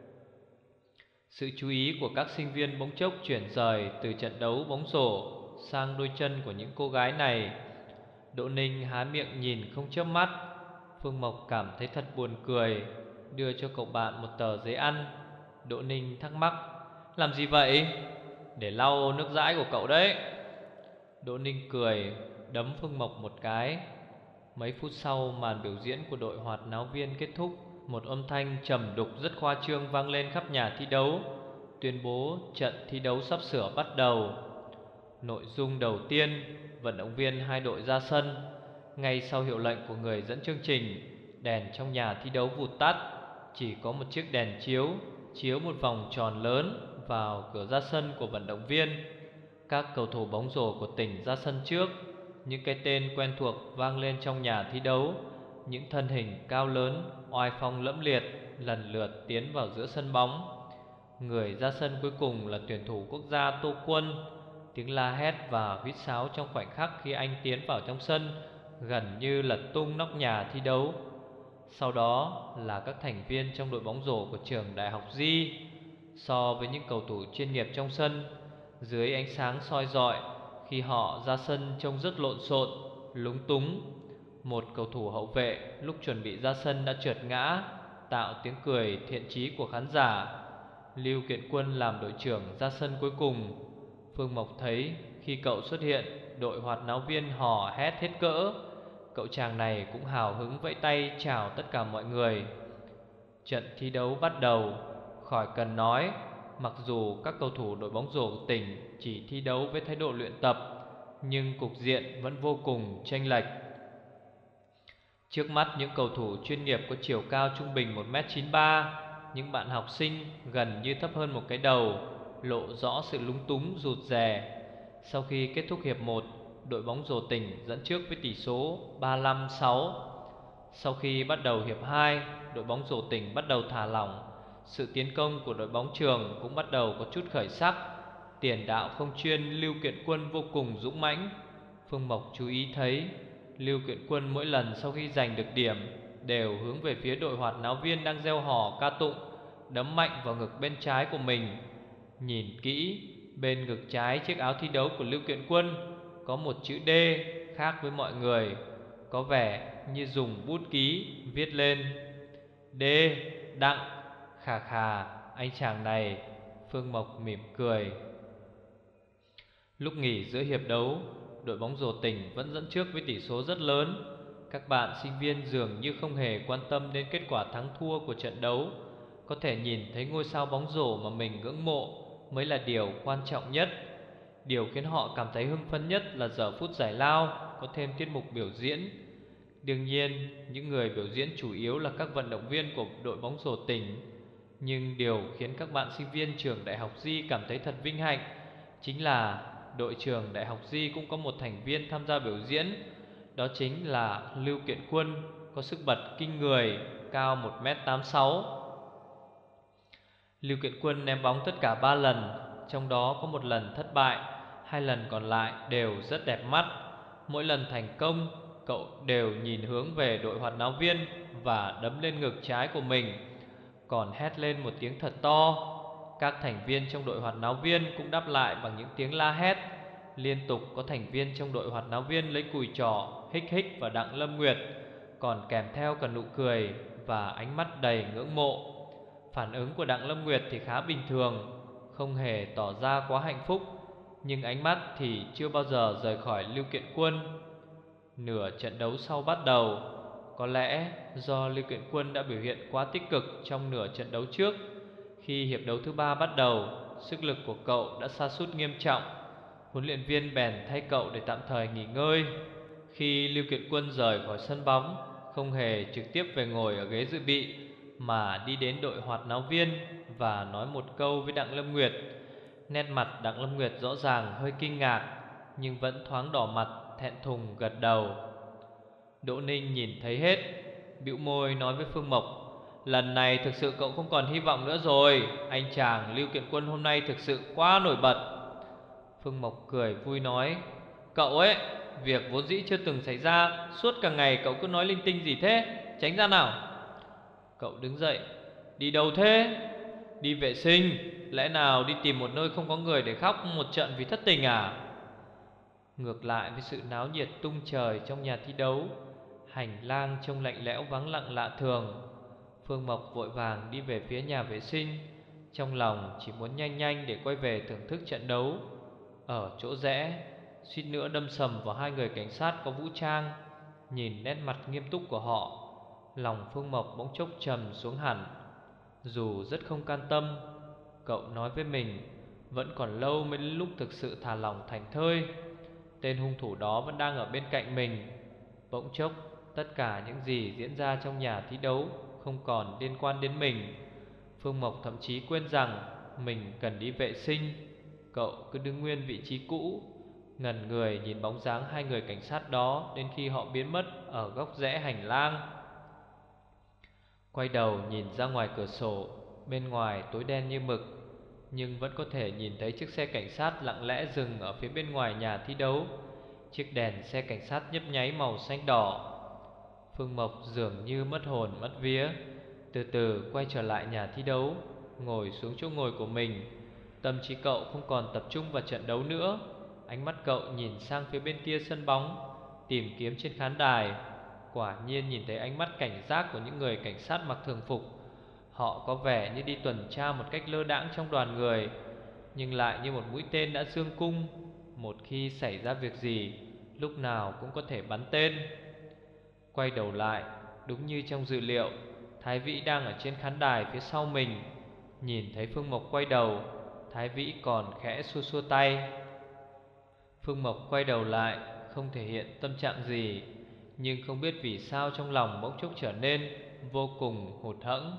A: Sự chú ý của các sinh viên bỗng chốc chuyển rời từ trận đấu bóng rổ sang đôi chân của những cô gái này. Đỗ Ninh há miệng nhìn không chớp mắt. Phương Mộc cảm thấy thật buồn cười, đưa cho cậu bạn một tờ giấy ăn. Đỗ Ninh thắc mắc: "Làm gì vậy?" "Để lau nước dãi của cậu đấy." Đỗ Ninh cười, đấm Phương Mộc một cái. Mấy phút sau, màn biểu diễn của đội hoạt náo viên kết thúc. Một âm thanh trầm đục rất khoa trương vang lên khắp nhà thi đấu, tuyên bố trận thi đấu sắp sửa bắt đầu. Nội dung đầu tiên, vận động viên hai đội ra sân. Ngay sau hiệu lệnh của người dẫn chương trình, đèn trong nhà thi đấu vụt tắt. Chỉ có một chiếc đèn chiếu chiếu một vòng tròn lớn vào cửa ra sân của vận động viên. Các cầu thủ bóng rổ của tỉnh ra sân trước. Những cái tên quen thuộc vang lên trong nhà thi đấu. Những thân hình cao lớn, oai phong lẫm liệt lần lượt tiến vào giữa sân bóng. Người ra sân cuối cùng là tuyển thủ quốc gia Tô Quân. Tiếng la hét và huýt sáo trong khoảnh khắc khi anh tiến vào trong sân gần như lật tung nóc nhà thi đấu. Sau đó là các thành viên trong đội bóng rổ của trường Đại học Di. So với những cầu thủ chuyên nghiệp trong sân, dưới ánh sáng soi rọi, khi họ ra sân trông rất lộn xộn, lúng túng. Một cầu thủ hậu vệ lúc chuẩn bị ra sân đã trượt ngã, tạo tiếng cười thiện chí của khán giả. Lưu Kiện Quân làm đội trưởng ra sân cuối cùng. Phương Mộc thấy khi cậu xuất hiện, đội hoạt náo viên hò hét hết cỡ. Cậu chàng này cũng hào hứng vẫy tay chào tất cả mọi người. Trận thi đấu bắt đầu. Khỏi cần nói, mặc dù các cầu thủ đội bóng rổ tỉnh chỉ thi đấu với thái độ luyện tập, nhưng cục diện vẫn vô cùng chênh lệch. Trước mắt những cầu thủ chuyên nghiệp có chiều cao trung bình một mét chín mươi ba, những bạn học sinh gần như thấp hơn một cái đầu, lộ rõ sự lúng túng rụt rè. Sau khi kết thúc hiệp một, đội bóng rổ tỉnh dẫn trước với tỷ số ba mươi lăm sáu. Sau khi bắt đầu hiệp hai, đội bóng rổ tỉnh bắt đầu thả lỏng. Sự tiến công của đội bóng trường cũng bắt đầu có chút khởi sắc. Tiền đạo không chuyên Lưu Kiện Quân vô cùng dũng mãnh. Phương Mộc chú ý thấy Lưu Kiện Quân mỗi lần sau khi giành được điểm đều hướng về phía đội hoạt náo viên đang reo hò ca tụng, đấm mạnh vào ngực bên trái của mình. Nhìn kỹ, bên ngực trái chiếc áo thi đấu của Lưu Kiện Quân có một chữ D khác với mọi người, có vẻ như dùng bút ký viết lên D. Đặng. Khà khà, anh chàng này. Phương Mộc mỉm cười. Lúc nghỉ giữa hiệp đấu, đội bóng rổ tỉnh vẫn dẫn trước với tỷ số rất lớn. Các bạn sinh viên dường như không hề quan tâm đến kết quả thắng thua của trận đấu. Có thể nhìn thấy ngôi sao bóng rổ mà mình ngưỡng mộ mới là điều quan trọng nhất. Điều khiến họ cảm thấy hưng phấn nhất là giờ phút giải lao có thêm tiết mục biểu diễn. Đương nhiên, những người biểu diễn chủ yếu là các vận động viên của đội bóng rổ tỉnh. Nhưng điều khiến các bạn sinh viên trường Đại học Di cảm thấy thật vinh hạnh chính là đội trường Đại học Di cũng có một thành viên tham gia biểu diễn. Đó chính là Lưu Kiện Quân, có sức bật kinh người, cao một mét tám mươi sáu. Lưu Kiện Quân ném bóng tất cả ba lần, trong đó có một lần thất bại, hai lần còn lại đều rất đẹp mắt. Mỗi lần thành công, cậu đều nhìn hướng về đội hoạt náo viên và đấm lên ngực trái của mình, còn hét lên một tiếng thật to. Các thành viên trong đội hoạt náo viên cũng đáp lại bằng những tiếng la hét. Liên tục có thành viên trong đội hoạt náo viên lấy cùi trỏ hích hích vào Đặng Lâm Nguyệt, còn kèm theo cả nụ cười và ánh mắt đầy ngưỡng mộ. Phản ứng của Đặng Lâm Nguyệt thì khá bình thường, không hề tỏ ra quá hạnh phúc, nhưng ánh mắt thì chưa bao giờ rời khỏi Lưu Kiện Quân. Nửa trận đấu sau bắt đầu, có lẽ do Lưu Kiện Quân đã biểu hiện quá tích cực trong nửa trận đấu trước. Khi hiệp đấu thứ ba bắt đầu, sức lực của cậu đã sa sút nghiêm trọng. Huấn luyện viên bèn thay cậu để tạm thời nghỉ ngơi. Khi Lưu Kiện Quân rời khỏi sân bóng, không hề trực tiếp về ngồi ở ghế dự bị, mà đi đến đội hoạt náo viên và nói một câu với Đặng Lâm Nguyệt. Nét mặt Đặng Lâm Nguyệt rõ ràng hơi kinh ngạc, nhưng vẫn thoáng đỏ mặt, thẹn thùng gật đầu. Đỗ Ninh nhìn thấy hết, bĩu môi nói với Phương Mộc: lần này thực sự cậu không còn hy vọng nữa rồi. Anh chàng Lưu Kiện Quân hôm nay thực sự quá nổi bật. Phương Mộc cười vui nói: cậu ấy, việc vốn dĩ chưa từng xảy ra, suốt cả ngày cậu cứ nói linh tinh gì thế, tránh ra nào. Cậu đứng dậy: đi đâu thế? Đi vệ sinh. Lẽ nào đi tìm một nơi không có người để khóc một trận vì thất tình à? Ngược lại với sự náo nhiệt tung trời trong nhà thi đấu, hành lang trông lạnh lẽo vắng lặng lạ thường. Phương Mộc vội vàng đi về phía nhà vệ sinh, trong lòng chỉ muốn nhanh nhanh để quay về thưởng thức trận đấu. Ở chỗ rẽ, suýt nữa đâm sầm vào hai người cảnh sát có vũ trang. Nhìn nét mặt nghiêm túc của họ, lòng Phương Mộc bỗng chốc trầm xuống hẳn. Dù rất không can tâm, cậu nói với mình vẫn còn lâu mới đến lúc thực sự thả lỏng thành thơi. Tên hung thủ đó vẫn đang ở bên cạnh mình. Bỗng chốc, tất cả những gì diễn ra trong nhà thi đấu không còn liên quan đến mình. Phương Mộc thậm chí quên rằng mình cần đi vệ sinh. Cậu cứ đứng nguyên vị trí cũ, ngẩn người nhìn bóng dáng hai người cảnh sát đó đến khi họ biến mất ở góc rẽ hành lang. Quay đầu nhìn ra ngoài cửa sổ, bên ngoài tối đen như mực, nhưng vẫn có thể nhìn thấy chiếc xe cảnh sát lặng lẽ dừng ở phía bên ngoài nhà thi đấu. Chiếc đèn xe cảnh sát nhấp nháy màu xanh đỏ. Phương Mộc dường như mất hồn mất vía, từ từ quay trở lại nhà thi đấu, ngồi xuống chỗ ngồi của mình. Tâm trí cậu không còn tập trung vào trận đấu nữa. Ánh mắt cậu nhìn sang phía bên kia sân bóng, tìm kiếm trên khán đài. Quả nhiên nhìn thấy ánh mắt cảnh giác của những người cảnh sát mặc thường phục. Họ có vẻ như đi tuần tra một cách lơ đãng trong đoàn người, nhưng lại như một mũi tên đã dương cung. Một khi xảy ra việc gì, lúc nào cũng có thể bắn tên. Quay đầu lại, đúng như trong dự liệu, Thái Vĩ đang ở trên khán đài phía sau mình. Nhìn thấy Phương Mộc quay đầu, Thái Vĩ còn khẽ xua xua tay. Phương Mộc quay đầu lại, không thể hiện tâm trạng gì, nhưng không biết vì sao trong lòng bỗng chốc trở nên vô cùng hụt hẫng.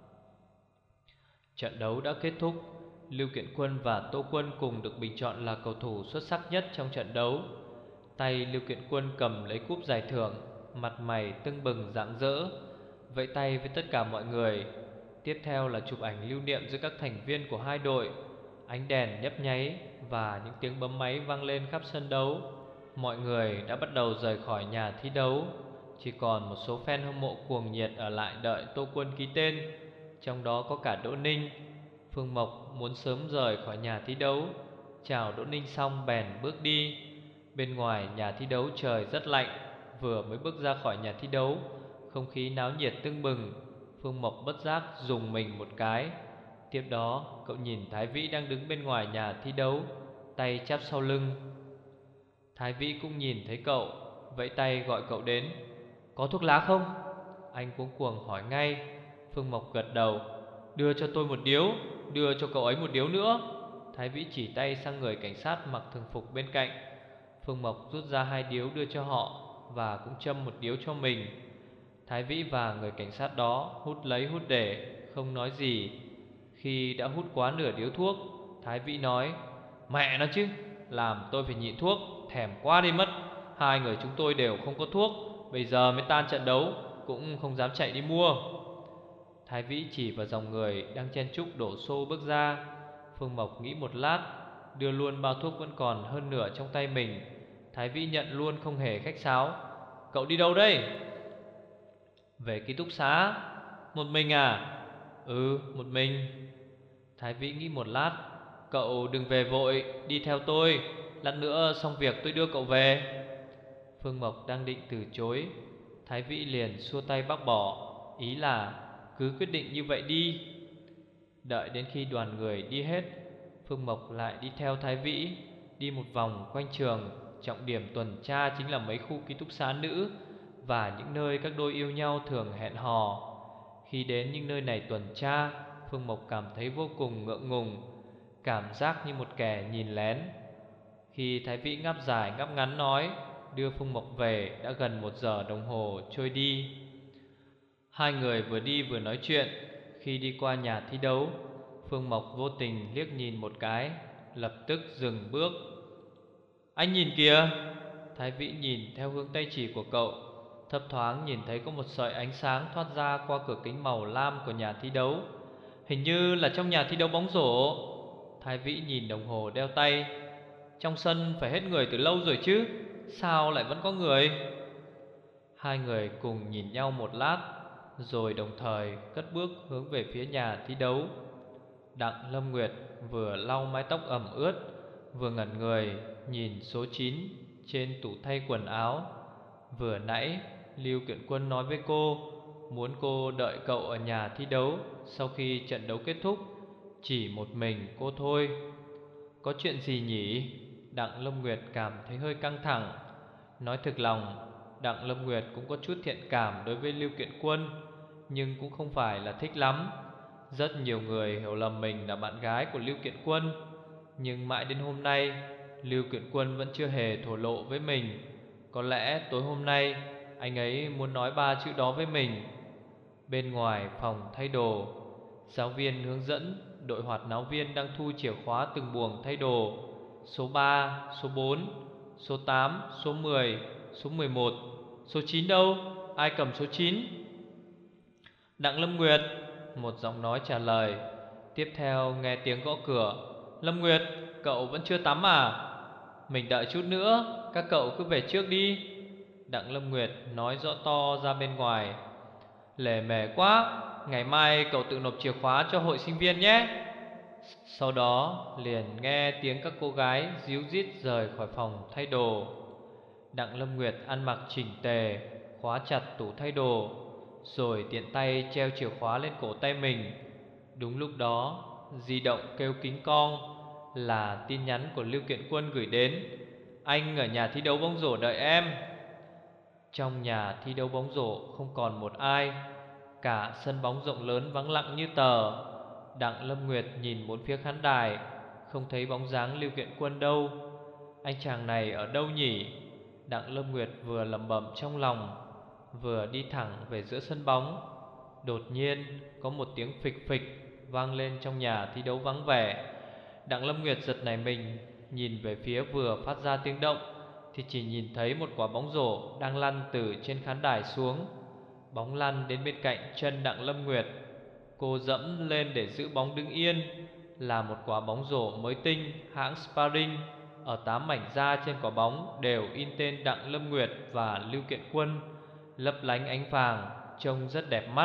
A: Trận đấu đã kết thúc. Lưu Kiện Quân và Tô Quân cùng được bình chọn là cầu thủ xuất sắc nhất trong trận đấu. Tay Lưu Kiện Quân cầm lấy cúp giải thưởng, mặt mày tưng bừng rạng rỡ, vẫy tay với tất cả mọi người. Tiếp theo là chụp ảnh lưu niệm giữa các thành viên của hai đội. Ánh đèn nhấp nháy và những tiếng bấm máy vang lên khắp sân đấu. Mọi người đã bắt đầu rời khỏi nhà thi đấu, chỉ còn một số fan hâm mộ cuồng nhiệt ở lại đợi Tô Quân ký tên, trong đó có cả Đỗ Ninh. Phương Mộc muốn sớm rời khỏi nhà thi đấu, chào Đỗ Ninh xong bèn bước đi. Bên ngoài nhà thi đấu trời rất lạnh. Vừa mới bước ra khỏi nhà thi đấu, không khí náo nhiệt tưng bừng. Phương Mộc bất giác rùng mình một cái. Tiếp đó cậu nhìn Thái Vĩ đang đứng bên ngoài nhà thi đấu, tay chắp sau lưng. Thái Vĩ cũng nhìn thấy cậu, vẫy tay gọi cậu đến. Có thuốc lá không? Anh cuống cuồng hỏi ngay. Phương Mộc gật đầu. Đưa cho tôi một điếu. Đưa cho cậu ấy một điếu nữa. Thái Vĩ chỉ tay sang người cảnh sát mặc thường phục bên cạnh. Phương Mộc rút ra hai điếu đưa cho họ, và cũng châm một điếu cho mình. Thái Vĩ và người cảnh sát đó hút lấy hút để, không nói gì. Khi đã hút quá nửa điếu thuốc, Thái Vĩ nói: Mẹ nó chứ, làm tôi phải nhịn thuốc, thèm quá đi mất. Hai người chúng tôi đều không có thuốc, bây giờ mới tan trận đấu cũng không dám chạy đi mua. Thái Vĩ chỉ vào dòng người đang chen chúc đổ xô bước ra. Phương Mộc nghĩ một lát, đưa luôn bao thuốc vẫn còn hơn nửa trong tay mình. Thái Vĩ nhận luôn không hề khách sáo. Cậu đi đâu đây? Về ký túc xá. Một mình à? Ừ, một mình. Thái Vĩ nghĩ một lát. Cậu đừng về vội, đi theo tôi, lát nữa xong việc tôi đưa cậu về. Phương Mộc đang định từ chối, Thái Vĩ liền xua tay bác bỏ, ý là cứ quyết định như vậy đi. Đợi đến khi đoàn người đi hết, Phương Mộc lại đi theo Thái Vĩ, đi một vòng quanh trường. Trọng điểm tuần tra chính là mấy khu ký túc xá nữ và những nơi các đôi yêu nhau thường hẹn hò. Khi đến những nơi này tuần tra, Phương Mộc cảm thấy vô cùng ngượng ngùng, cảm giác như một kẻ nhìn lén. Khi Thái Vĩ ngáp dài ngáp ngắn nói đưa Phương Mộc về đã gần một giờ đồng hồ trôi đi. Hai người vừa đi vừa nói chuyện. Khi đi qua nhà thi đấu, Phương Mộc vô tình liếc nhìn một cái, lập tức dừng bước. Anh nhìn kìa. Thái Vĩ nhìn theo hướng tay chỉ của cậu, thấp thoáng nhìn thấy có một sợi ánh sáng thoát ra qua cửa kính màu lam của nhà thi đấu. Hình như là trong nhà thi đấu bóng rổ. Thái Vĩ nhìn đồng hồ đeo tay. Trong sân phải hết người từ lâu rồi chứ, sao lại vẫn có người? Hai người cùng nhìn nhau một lát, rồi đồng thời cất bước hướng về phía nhà thi đấu. Đặng Lâm Nguyệt vừa lau mái tóc ẩm ướt, vừa ngẩn người nhìn số chín trên tủ thay quần áo. Vừa nãy Lưu Kiện Quân nói với cô muốn cô đợi cậu ở nhà thi đấu. Sau khi trận đấu kết thúc, chỉ một mình cô thôi. Có chuyện gì nhỉ? Đặng Lâm Nguyệt cảm thấy hơi căng thẳng. Nói thực lòng, Đặng Lâm Nguyệt cũng có chút thiện cảm đối với Lưu Kiện Quân, nhưng cũng không phải là thích lắm. Rất nhiều người hiểu lầm mình là bạn gái của Lưu Kiện Quân, nhưng mãi đến hôm nay Lưu Kiện Quân vẫn chưa hề thổ lộ với mình. Có lẽ tối hôm nay anh ấy muốn nói ba chữ đó với mình. Bên ngoài phòng thay đồ, giáo viên hướng dẫn đội hoạt náo viên đang thu chìa khóa từng buồng thay đồ. Số ba, số bốn, số tám, số mười, số mười một. Số chín đâu? Ai cầm số chín? Đặng Lâm Nguyệt, một giọng nói trả lời. Tiếp theo nghe tiếng gõ cửa. Lâm Nguyệt, cậu vẫn chưa tắm à? Mình đợi chút nữa, các cậu cứ về trước đi. Đặng Lâm Nguyệt nói rõ to ra bên ngoài. Lề mề quá, ngày mai cậu tự nộp chìa khóa cho hội sinh viên nhé. Sau đó liền nghe tiếng các cô gái díu dít rời khỏi phòng thay đồ. Đặng Lâm Nguyệt ăn mặc chỉnh tề, khóa chặt tủ thay đồ, rồi tiện tay treo chìa khóa lên cổ tay mình. Đúng lúc đó, di động kêu kính cong, là tin nhắn của Lưu Kiện Quân gửi đến. Anh ở nhà thi đấu bóng rổ đợi em. Trong nhà thi đấu bóng rổ không còn một ai, cả sân bóng rộng lớn vắng lặng như tờ. Đặng Lâm Nguyệt nhìn bốn phía khán đài, không thấy bóng dáng Lưu Kiện Quân đâu. Anh chàng này ở đâu nhỉ? Đặng Lâm Nguyệt vừa lẩm bẩm trong lòng, vừa đi thẳng về giữa sân bóng. Đột nhiên có một tiếng phịch phịch vang lên trong nhà thi đấu vắng vẻ. Đặng Lâm Nguyệt giật nảy mình, nhìn về phía vừa phát ra tiếng động thì chỉ nhìn thấy một quả bóng rổ đang lăn từ trên khán đài xuống. Bóng lăn đến bên cạnh chân Đặng Lâm Nguyệt. Cô dẫm lên để giữ bóng đứng yên. Là một quả bóng rổ mới tinh hãng Sparring. Ở tám mảnh da trên quả bóng đều in tên Đặng Lâm Nguyệt và Lưu Kiện Quân, lấp lánh ánh vàng, trông rất đẹp mắt.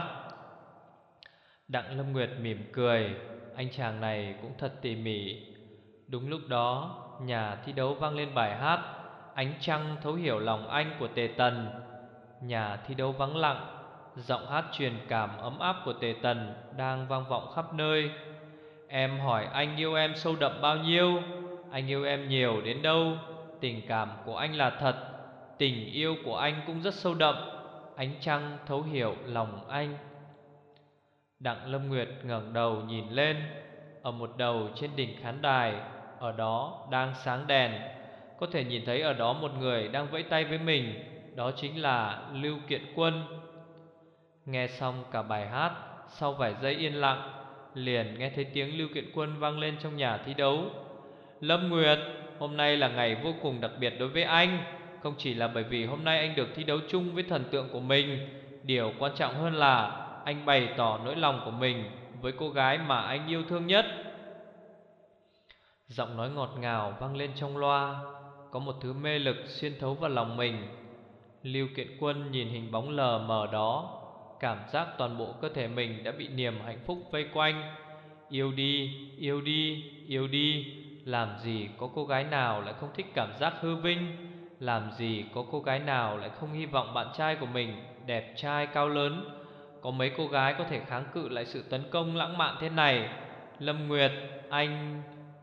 A: Đặng Lâm Nguyệt mỉm cười, anh chàng này cũng thật tỉ mỉ. Đúng lúc đó, nhà thi đấu vang lên bài hát Ánh trăng thấu hiểu lòng anh của Tề Tần. Nhà thi đấu vắng lặng, giọng hát truyền cảm ấm áp của Tề Tần đang vang vọng khắp nơi. Em hỏi anh yêu em sâu đậm bao nhiêu, anh yêu em nhiều đến đâu. Tình cảm của anh là thật, tình yêu của anh cũng rất sâu đậm. Ánh trăng thấu hiểu lòng anh. Đặng Lâm Nguyệt ngẩng đầu nhìn lên. Ở một đầu trên đỉnh khán đài, ở đó đang sáng đèn. Có thể nhìn thấy ở đó một người đang vẫy tay với mình. Đó chính là Lưu Kiện Quân. Nghe xong cả bài hát, sau vài giây yên lặng, liền nghe thấy tiếng Lưu Kiện Quân vang lên trong nhà thi đấu. Lâm Nguyệt, hôm nay là ngày vô cùng đặc biệt đối với anh. không chỉ là bởi vì hôm nay anh được thi đấu chung với thần tượng của mình. Điều quan trọng hơn là anh bày tỏ nỗi lòng của mình với cô gái mà anh yêu thương nhất. Giọng nói ngọt ngào vang lên trong loa, có một thứ mê lực xuyên thấu vào lòng mình. Lưu Kiện Quân nhìn hình bóng lờ mờ đó, cảm giác toàn bộ cơ thể mình đã bị niềm hạnh phúc vây quanh. Yêu đi, yêu đi, yêu đi. Làm gì có cô gái nào lại không thích cảm giác hư vinh. Làm gì có cô gái nào lại không hy vọng bạn trai của mình đẹp trai cao lớn. Có mấy cô gái có thể kháng cự lại sự tấn công lãng mạn thế này. Lâm Nguyệt, anh...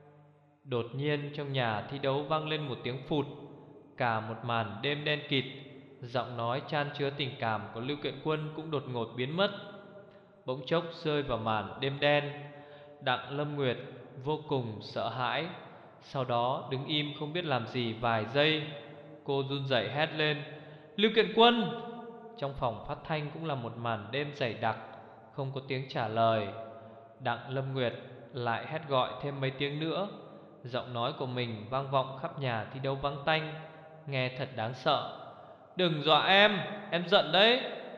A: Đột nhiên trong nhà thi đấu vang lên một tiếng phụt. Cả một màn đêm đen kịt. Giọng nói chan chứa tình cảm của Lưu Kiện Quân cũng đột ngột biến mất, bỗng chốc rơi vào màn đêm đen. Đặng Lâm Nguyệt vô cùng sợ hãi, sau đó đứng im không biết làm gì vài giây. Cô run rẩy hét lên: Lưu Kiện Quân! Trong phòng phát thanh cũng là một màn đêm dày đặc, không có tiếng trả lời. Đặng Lâm Nguyệt lại hét gọi thêm mấy tiếng nữa. Giọng nói của mình vang vọng khắp nhà thi đấu vắng tanh, nghe thật đáng sợ. Đừng dọa em, em giận đấy.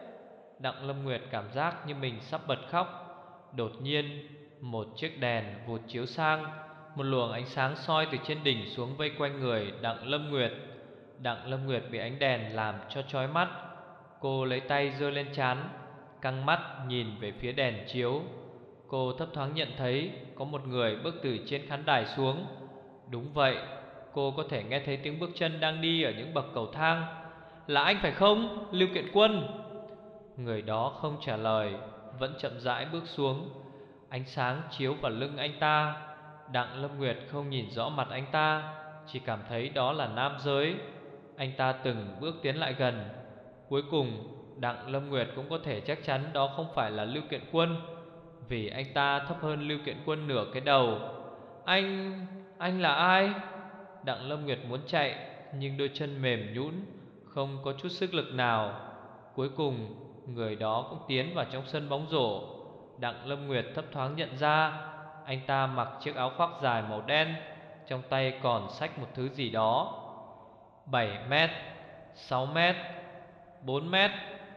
A: Đặng Lâm Nguyệt cảm giác như mình sắp bật khóc. Đột nhiên một chiếc đèn vụt chiếu sang, một luồng ánh sáng soi từ trên đỉnh xuống vây quanh người Đặng Lâm Nguyệt. Đặng Lâm Nguyệt bị ánh đèn làm cho chói mắt. Cô lấy tay giơ lên trán, căng mắt nhìn về phía đèn chiếu. Cô thấp thoáng nhận thấy có một người bước từ trên khán đài xuống. Đúng vậy, cô có thể nghe thấy tiếng bước chân đang đi ở những bậc cầu thang. Là anh phải không, Lưu Kiện Quân? Người đó không trả lời, vẫn chậm rãi bước xuống. Ánh sáng chiếu vào lưng anh ta. Đặng Lâm Nguyệt không nhìn rõ mặt anh ta, chỉ cảm thấy đó là nam giới. Anh ta từng bước tiến lại gần. Cuối cùng Đặng Lâm Nguyệt cũng có thể chắc chắn đó không phải là Lưu Kiện Quân, vì anh ta thấp hơn Lưu Kiện Quân nửa cái đầu. Anh... anh là ai? Đặng Lâm Nguyệt muốn chạy, nhưng đôi chân mềm nhũn, không có chút sức lực nào. Cuối cùng người đó cũng tiến vào trong sân bóng rổ. Đặng Lâm Nguyệt thấp thoáng nhận ra anh ta mặc chiếc áo khoác dài màu đen, trong tay còn xách một thứ gì đó. Bảy mét, sáu mét, bốn mét.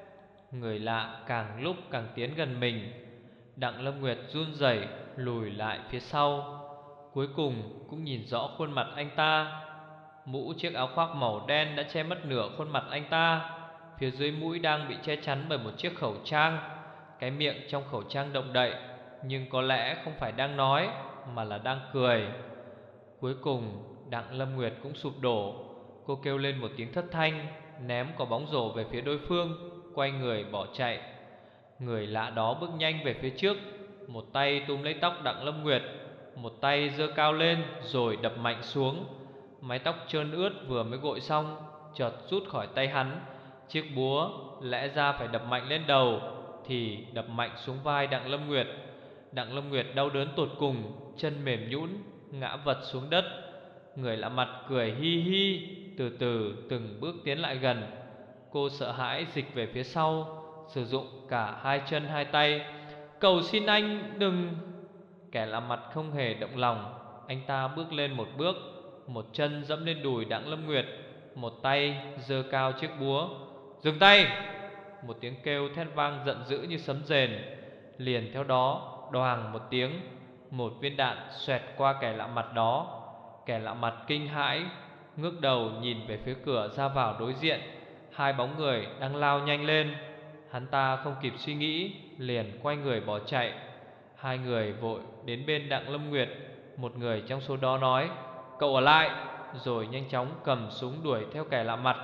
A: Người lạ càng lúc càng tiến gần mình. Đặng Lâm Nguyệt run rẩy lùi lại phía sau. Cuối cùng cũng nhìn rõ khuôn mặt anh ta. Mũ chiếc áo khoác màu đen đã che mất nửa khuôn mặt anh ta. Phía dưới mũi đang bị che chắn bởi một chiếc khẩu trang. Cái miệng trong khẩu trang động đậy, nhưng có lẽ không phải đang nói, mà là đang cười. Cuối cùng Đặng Lâm Nguyệt cũng sụp đổ. Cô kêu lên một tiếng thất thanh, ném quả bóng rổ về phía đối phương, quay người bỏ chạy. Người lạ đó bước nhanh về phía trước, một tay túm lấy tóc Đặng Lâm Nguyệt, một tay giơ cao lên rồi đập mạnh xuống. Mái tóc trơn ướt vừa mới gội xong chợt rút khỏi tay hắn. Chiếc búa lẽ ra phải đập mạnh lên đầu thì đập mạnh xuống vai Đặng Lâm Nguyệt. Đặng Lâm Nguyệt đau đớn tột cùng, chân mềm nhũn ngã vật xuống đất. Người lạ mặt cười hi hi, từ từ từng bước tiến lại gần. Cô sợ hãi dịch về phía sau, sử dụng cả hai chân hai tay. Cầu xin anh đừng. Kẻ lạ mặt không hề động lòng. Anh ta bước lên một bước, một chân dẫm lên đùi Đặng Lâm Nguyệt, một tay giơ cao chiếc búa. Dừng tay! Một tiếng kêu thét vang giận dữ như sấm rền. Liền theo đó đoàng một tiếng, một viên đạn xoẹt qua kẻ lạ mặt đó. Kẻ lạ mặt kinh hãi, ngước đầu nhìn về phía cửa ra vào đối diện. Hai bóng người đang lao nhanh lên. Hắn ta không kịp suy nghĩ, liền quay người bỏ chạy. Hai người vội đến bên Đặng Lâm Nguyệt. Một người trong số đó nói: Cậu ở lại, rồi nhanh chóng cầm súng đuổi theo kẻ lạ mặt.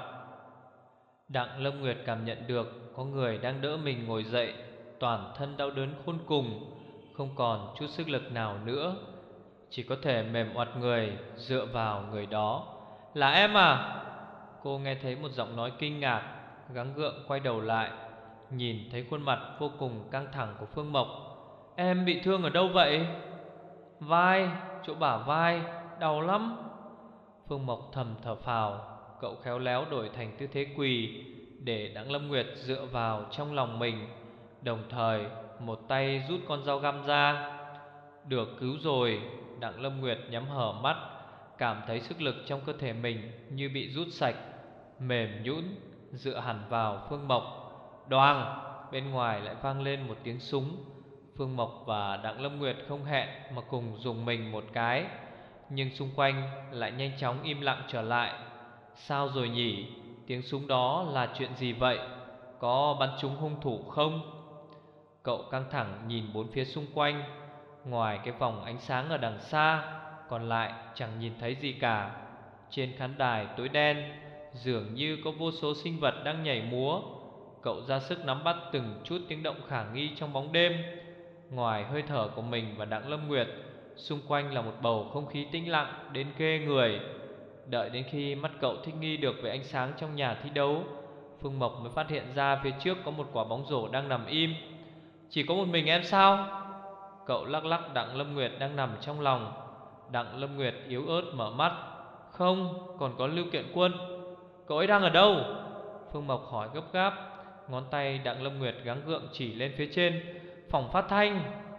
A: Đặng Lâm Nguyệt cảm nhận được có người đang đỡ mình ngồi dậy, toàn thân đau đớn khôn cùng, không còn chút sức lực nào nữa, chỉ có thể mềm oặt người dựa vào người đó. Là em à? Cô nghe thấy một giọng nói kinh ngạc, gắng gượng quay đầu lại, nhìn thấy khuôn mặt vô cùng căng thẳng của Phương Mộc. Em bị thương ở đâu vậy? Vai, chỗ bả vai, đau lắm. Phương Mộc thầm thở phào. Cậu khéo léo đổi thành tư thế quỳ, để Đặng Lâm Nguyệt dựa vào trong lòng mình, đồng thời một tay rút con dao găm ra. Được cứu rồi. Đặng Lâm Nguyệt nhắm hở mắt, cảm thấy sức lực trong cơ thể mình như bị rút sạch. mềm nhũn dựa hẳn vào Phương Mộc. Đoàng, bên ngoài lại vang lên một tiếng súng. Phương Mộc và Đặng Lâm Nguyệt không hẹn mà cùng dùng mình một cái, nhưng xung quanh lại nhanh chóng im lặng trở lại. Sao rồi nhỉ? Tiếng súng đó là chuyện gì vậy? Có bắn trúng hung thủ không? Cậu căng thẳng nhìn bốn phía xung quanh. Ngoài cái vòng ánh sáng ở đằng xa, còn lại chẳng nhìn thấy gì cả. Trên khán đài tối đen, dường như có vô số sinh vật đang nhảy múa. Cậu ra sức nắm bắt từng chút tiếng động khả nghi trong bóng đêm. Ngoài hơi thở của mình và Đặng Lâm Nguyệt, xung quanh là một bầu không khí tĩnh lặng đến ghê người. Đợi đến khi mắt cậu thích nghi được với ánh sáng trong nhà thi đấu, Phương Mộc mới phát hiện ra phía trước có một quả bóng rổ đang nằm im. Chỉ có một mình em sao? Cậu lắc lắc Đặng Lâm Nguyệt đang nằm trong lòng. Đặng Lâm Nguyệt yếu ớt mở mắt. Không, còn có Lưu Kiện Quân. Cậu ấy đang ở đâu? Phương Mộc hỏi gấp gáp. Ngón tay Đặng Lâm Nguyệt gắng gượng chỉ lên phía trên. Phòng phát thanh.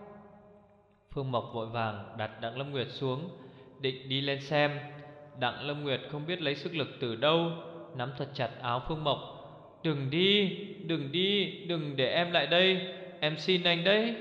A: Phương Mộc vội vàng đặt Đặng Lâm Nguyệt xuống, định đi lên xem. Đặng Lâm Nguyệt không biết lấy sức lực từ đâu, nắm thật chặt áo Phương Mộc. Đừng đi, đừng đi, đừng để em lại đây, em xin anh đấy.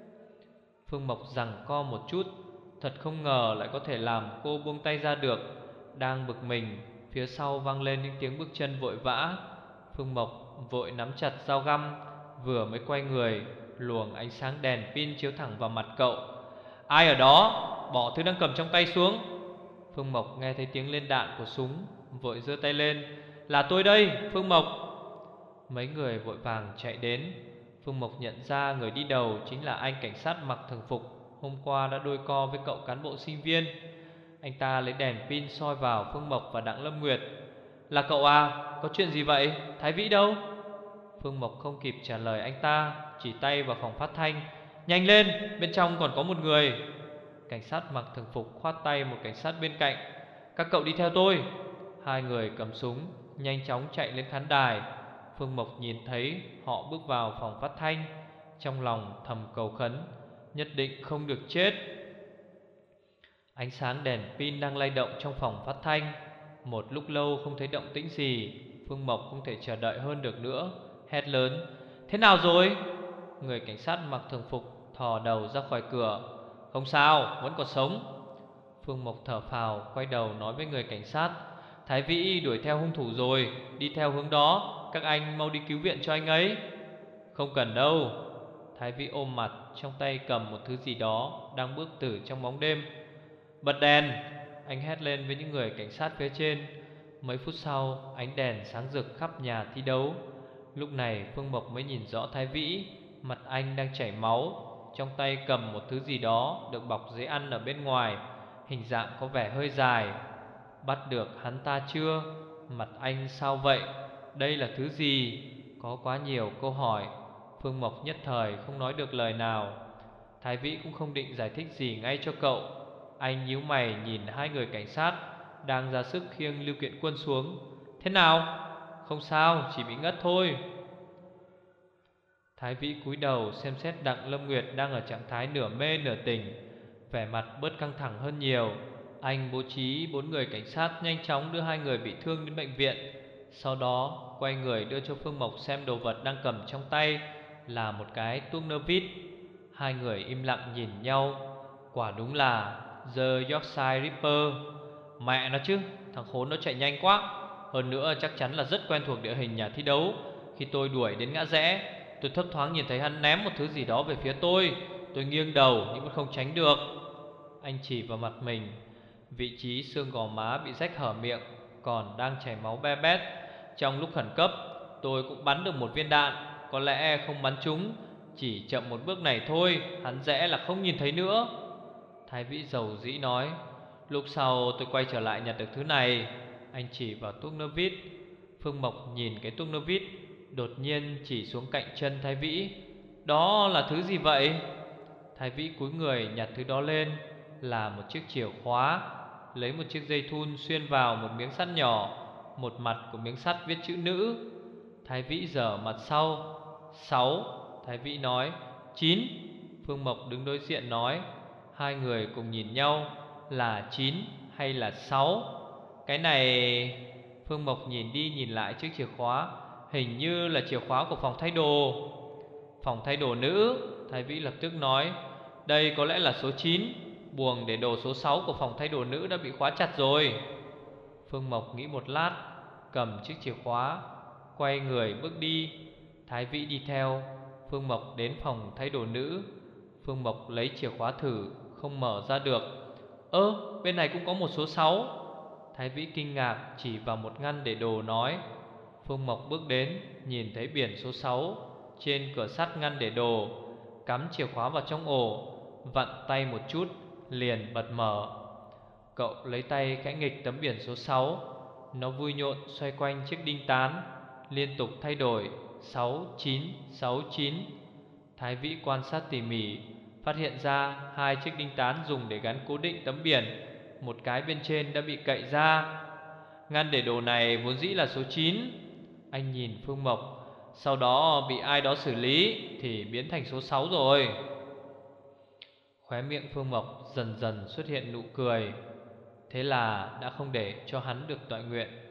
A: Phương Mộc giằng co một chút, thật không ngờ lại có thể làm cô buông tay ra được. Đang bực mình, phía sau vang lên những tiếng bước chân vội vã. Phương Mộc vội nắm chặt dao găm, vừa mới quay người, luồng ánh sáng đèn pin chiếu thẳng vào mặt cậu. Ai ở đó? Bỏ thứ đang cầm trong tay xuống. Phương Mộc nghe thấy tiếng lên đạn của súng, vội giơ tay lên. Là tôi đây, Phương Mộc. Mấy người vội vàng chạy đến. Phương Mộc nhận ra người đi đầu chính là anh cảnh sát mặc thường phục hôm qua đã đôi co với cậu cán bộ sinh viên. Anh ta lấy đèn pin soi vào Phương Mộc và Đặng Lâm Nguyệt. Là cậu à? Có chuyện gì vậy? Thái Vĩ đâu? Phương Mộc không kịp trả lời anh ta, chỉ tay vào phòng phát thanh. Nhanh lên, bên trong còn có một người. Cảnh sát mặc thường phục khoát tay một cảnh sát bên cạnh. Các cậu đi theo tôi. Hai người cầm súng nhanh chóng chạy lên khán đài. Phương Mộc nhìn thấy họ bước vào phòng phát thanh, trong lòng thầm cầu khấn, nhất định không được chết. Ánh sáng đèn pin đang lay động trong phòng phát thanh. Một lúc lâu không thấy động tĩnh gì, Phương Mộc không thể chờ đợi hơn được nữa, hét lớn. Thế nào rồi? Người cảnh sát mặc thường phục thò đầu ra khỏi cửa. Không sao, vẫn còn sống. Phương Mộc thở phào, quay đầu nói với người cảnh sát. Thái Vĩ đuổi theo hung thủ rồi, đi theo hướng đó. Các anh mau đi cứu viện cho anh ấy. Không cần đâu. Thái Vĩ ôm mặt, trong tay cầm một thứ gì đó, đang bước từ trong bóng đêm. Bật đèn. Anh hét lên với những người cảnh sát phía trên. Mấy phút sau, ánh đèn sáng rực khắp nhà thi đấu. Lúc này Phương Mộc mới nhìn rõ Thái Vĩ. Mặt anh đang chảy máu, trong tay cầm một thứ gì đó được bọc giấy ăn ở bên ngoài, hình dạng có vẻ hơi dài. Bắt được hắn ta chưa? Mặt anh sao vậy? Đây là thứ gì? Có quá nhiều câu hỏi. Phương Mộc nhất thời không nói được lời nào. Thái Vĩ cũng không định giải thích gì ngay cho cậu. Anh nhíu mày nhìn hai người cảnh sát đang ra sức khiêng Lưu Kiện Quân xuống. Thế nào? Không sao, chỉ bị ngất thôi. Thái Vĩ cúi đầu xem xét Đặng Lâm Nguyệt đang ở trạng thái nửa mê nửa tỉnh, vẻ mặt bớt căng thẳng hơn nhiều. Anh bố trí bốn người cảnh sát nhanh chóng đưa hai người bị thương đến bệnh viện. Sau đó quay người đưa cho Phương Mộc xem đồ vật đang cầm trong tay là một cái tuông nơ vít. Hai người im lặng nhìn nhau. Quả đúng là The Yorkshire Ripper. Mẹ nó chứ, thằng khốn nó chạy nhanh quá. Hơn nữa chắc chắn là rất quen thuộc địa hình nhà thi đấu. Khi tôi đuổi đến ngã rẽ, tôi thấp thoáng nhìn thấy hắn ném một thứ gì đó về phía tôi. Tôi nghiêng đầu nhưng vẫn không tránh được. Anh chỉ vào mặt mình. Vị trí xương gò má bị rách hở miệng, còn đang chảy máu be bét. Trong lúc khẩn cấp, tôi cũng bắn được một viên đạn. Có lẽ không bắn trúng, chỉ chậm một bước này thôi, hắn rẽ là không nhìn thấy nữa. Thái Vĩ dầu dĩ nói. Lúc sau tôi quay trở lại nhặt được thứ này. Anh chỉ vào tuốc nơ vít. Phương Mộc nhìn cái tuốc nơ vít, đột nhiên chỉ xuống cạnh chân Thái Vĩ. Đó là thứ gì vậy? Thái Vĩ cúi người nhặt thứ đó lên. Là một chiếc chìa khóa. Lấy một chiếc dây thun xuyên vào một miếng sắt nhỏ. Một mặt của miếng sắt viết chữ nữ. Thái Vĩ giở mặt sau. Sáu. Thái Vĩ nói. Chín. Phương Mộc đứng đối diện nói. Hai người cùng nhìn nhau. Là chín hay là sáu? Cái này... Phương Mộc nhìn đi nhìn lại chiếc chìa khóa, hình như là chìa khóa của phòng thay đồ. Phòng thay đồ nữ, Thái Vĩ lập tức nói. Đây có lẽ là số chín. Buồng để đồ số sáu của phòng thay đồ nữ đã bị khóa chặt rồi. Phương Mộc nghĩ một lát, cầm chiếc chìa khóa, quay người bước đi. Thái Vĩ đi theo. Phương Mộc đến phòng thay đồ nữ. Phương Mộc lấy chìa khóa thử, không mở ra được. Ơ, bên này cũng có một số sáu. Thái Vĩ kinh ngạc chỉ vào một ngăn để đồ nói. Phương Mộc bước đến, nhìn thấy biển số sáu trên cửa sắt ngăn để đồ, cắm chìa khóa vào trong ổ, vặn tay một chút, liền bật mở. Cậu lấy tay khẽ nghịch tấm biển số sáu. Nó vui nhộn xoay quanh chiếc đinh tán, liên tục thay đổi sáu chín sáu chín. Thái Vĩ quan sát tỉ mỉ, phát hiện ra hai chiếc đinh tán dùng để gắn cố định tấm biển, một cái bên trên đã bị cậy ra. Ngăn để đồ này vốn dĩ là số chín. Anh nhìn Phương Mộc. Sau đó bị ai đó xử lý thì biến thành số sáu rồi. Khóe miệng Phương Mộc dần dần xuất hiện nụ cười. Thế là đã không để cho hắn được tọa nguyện.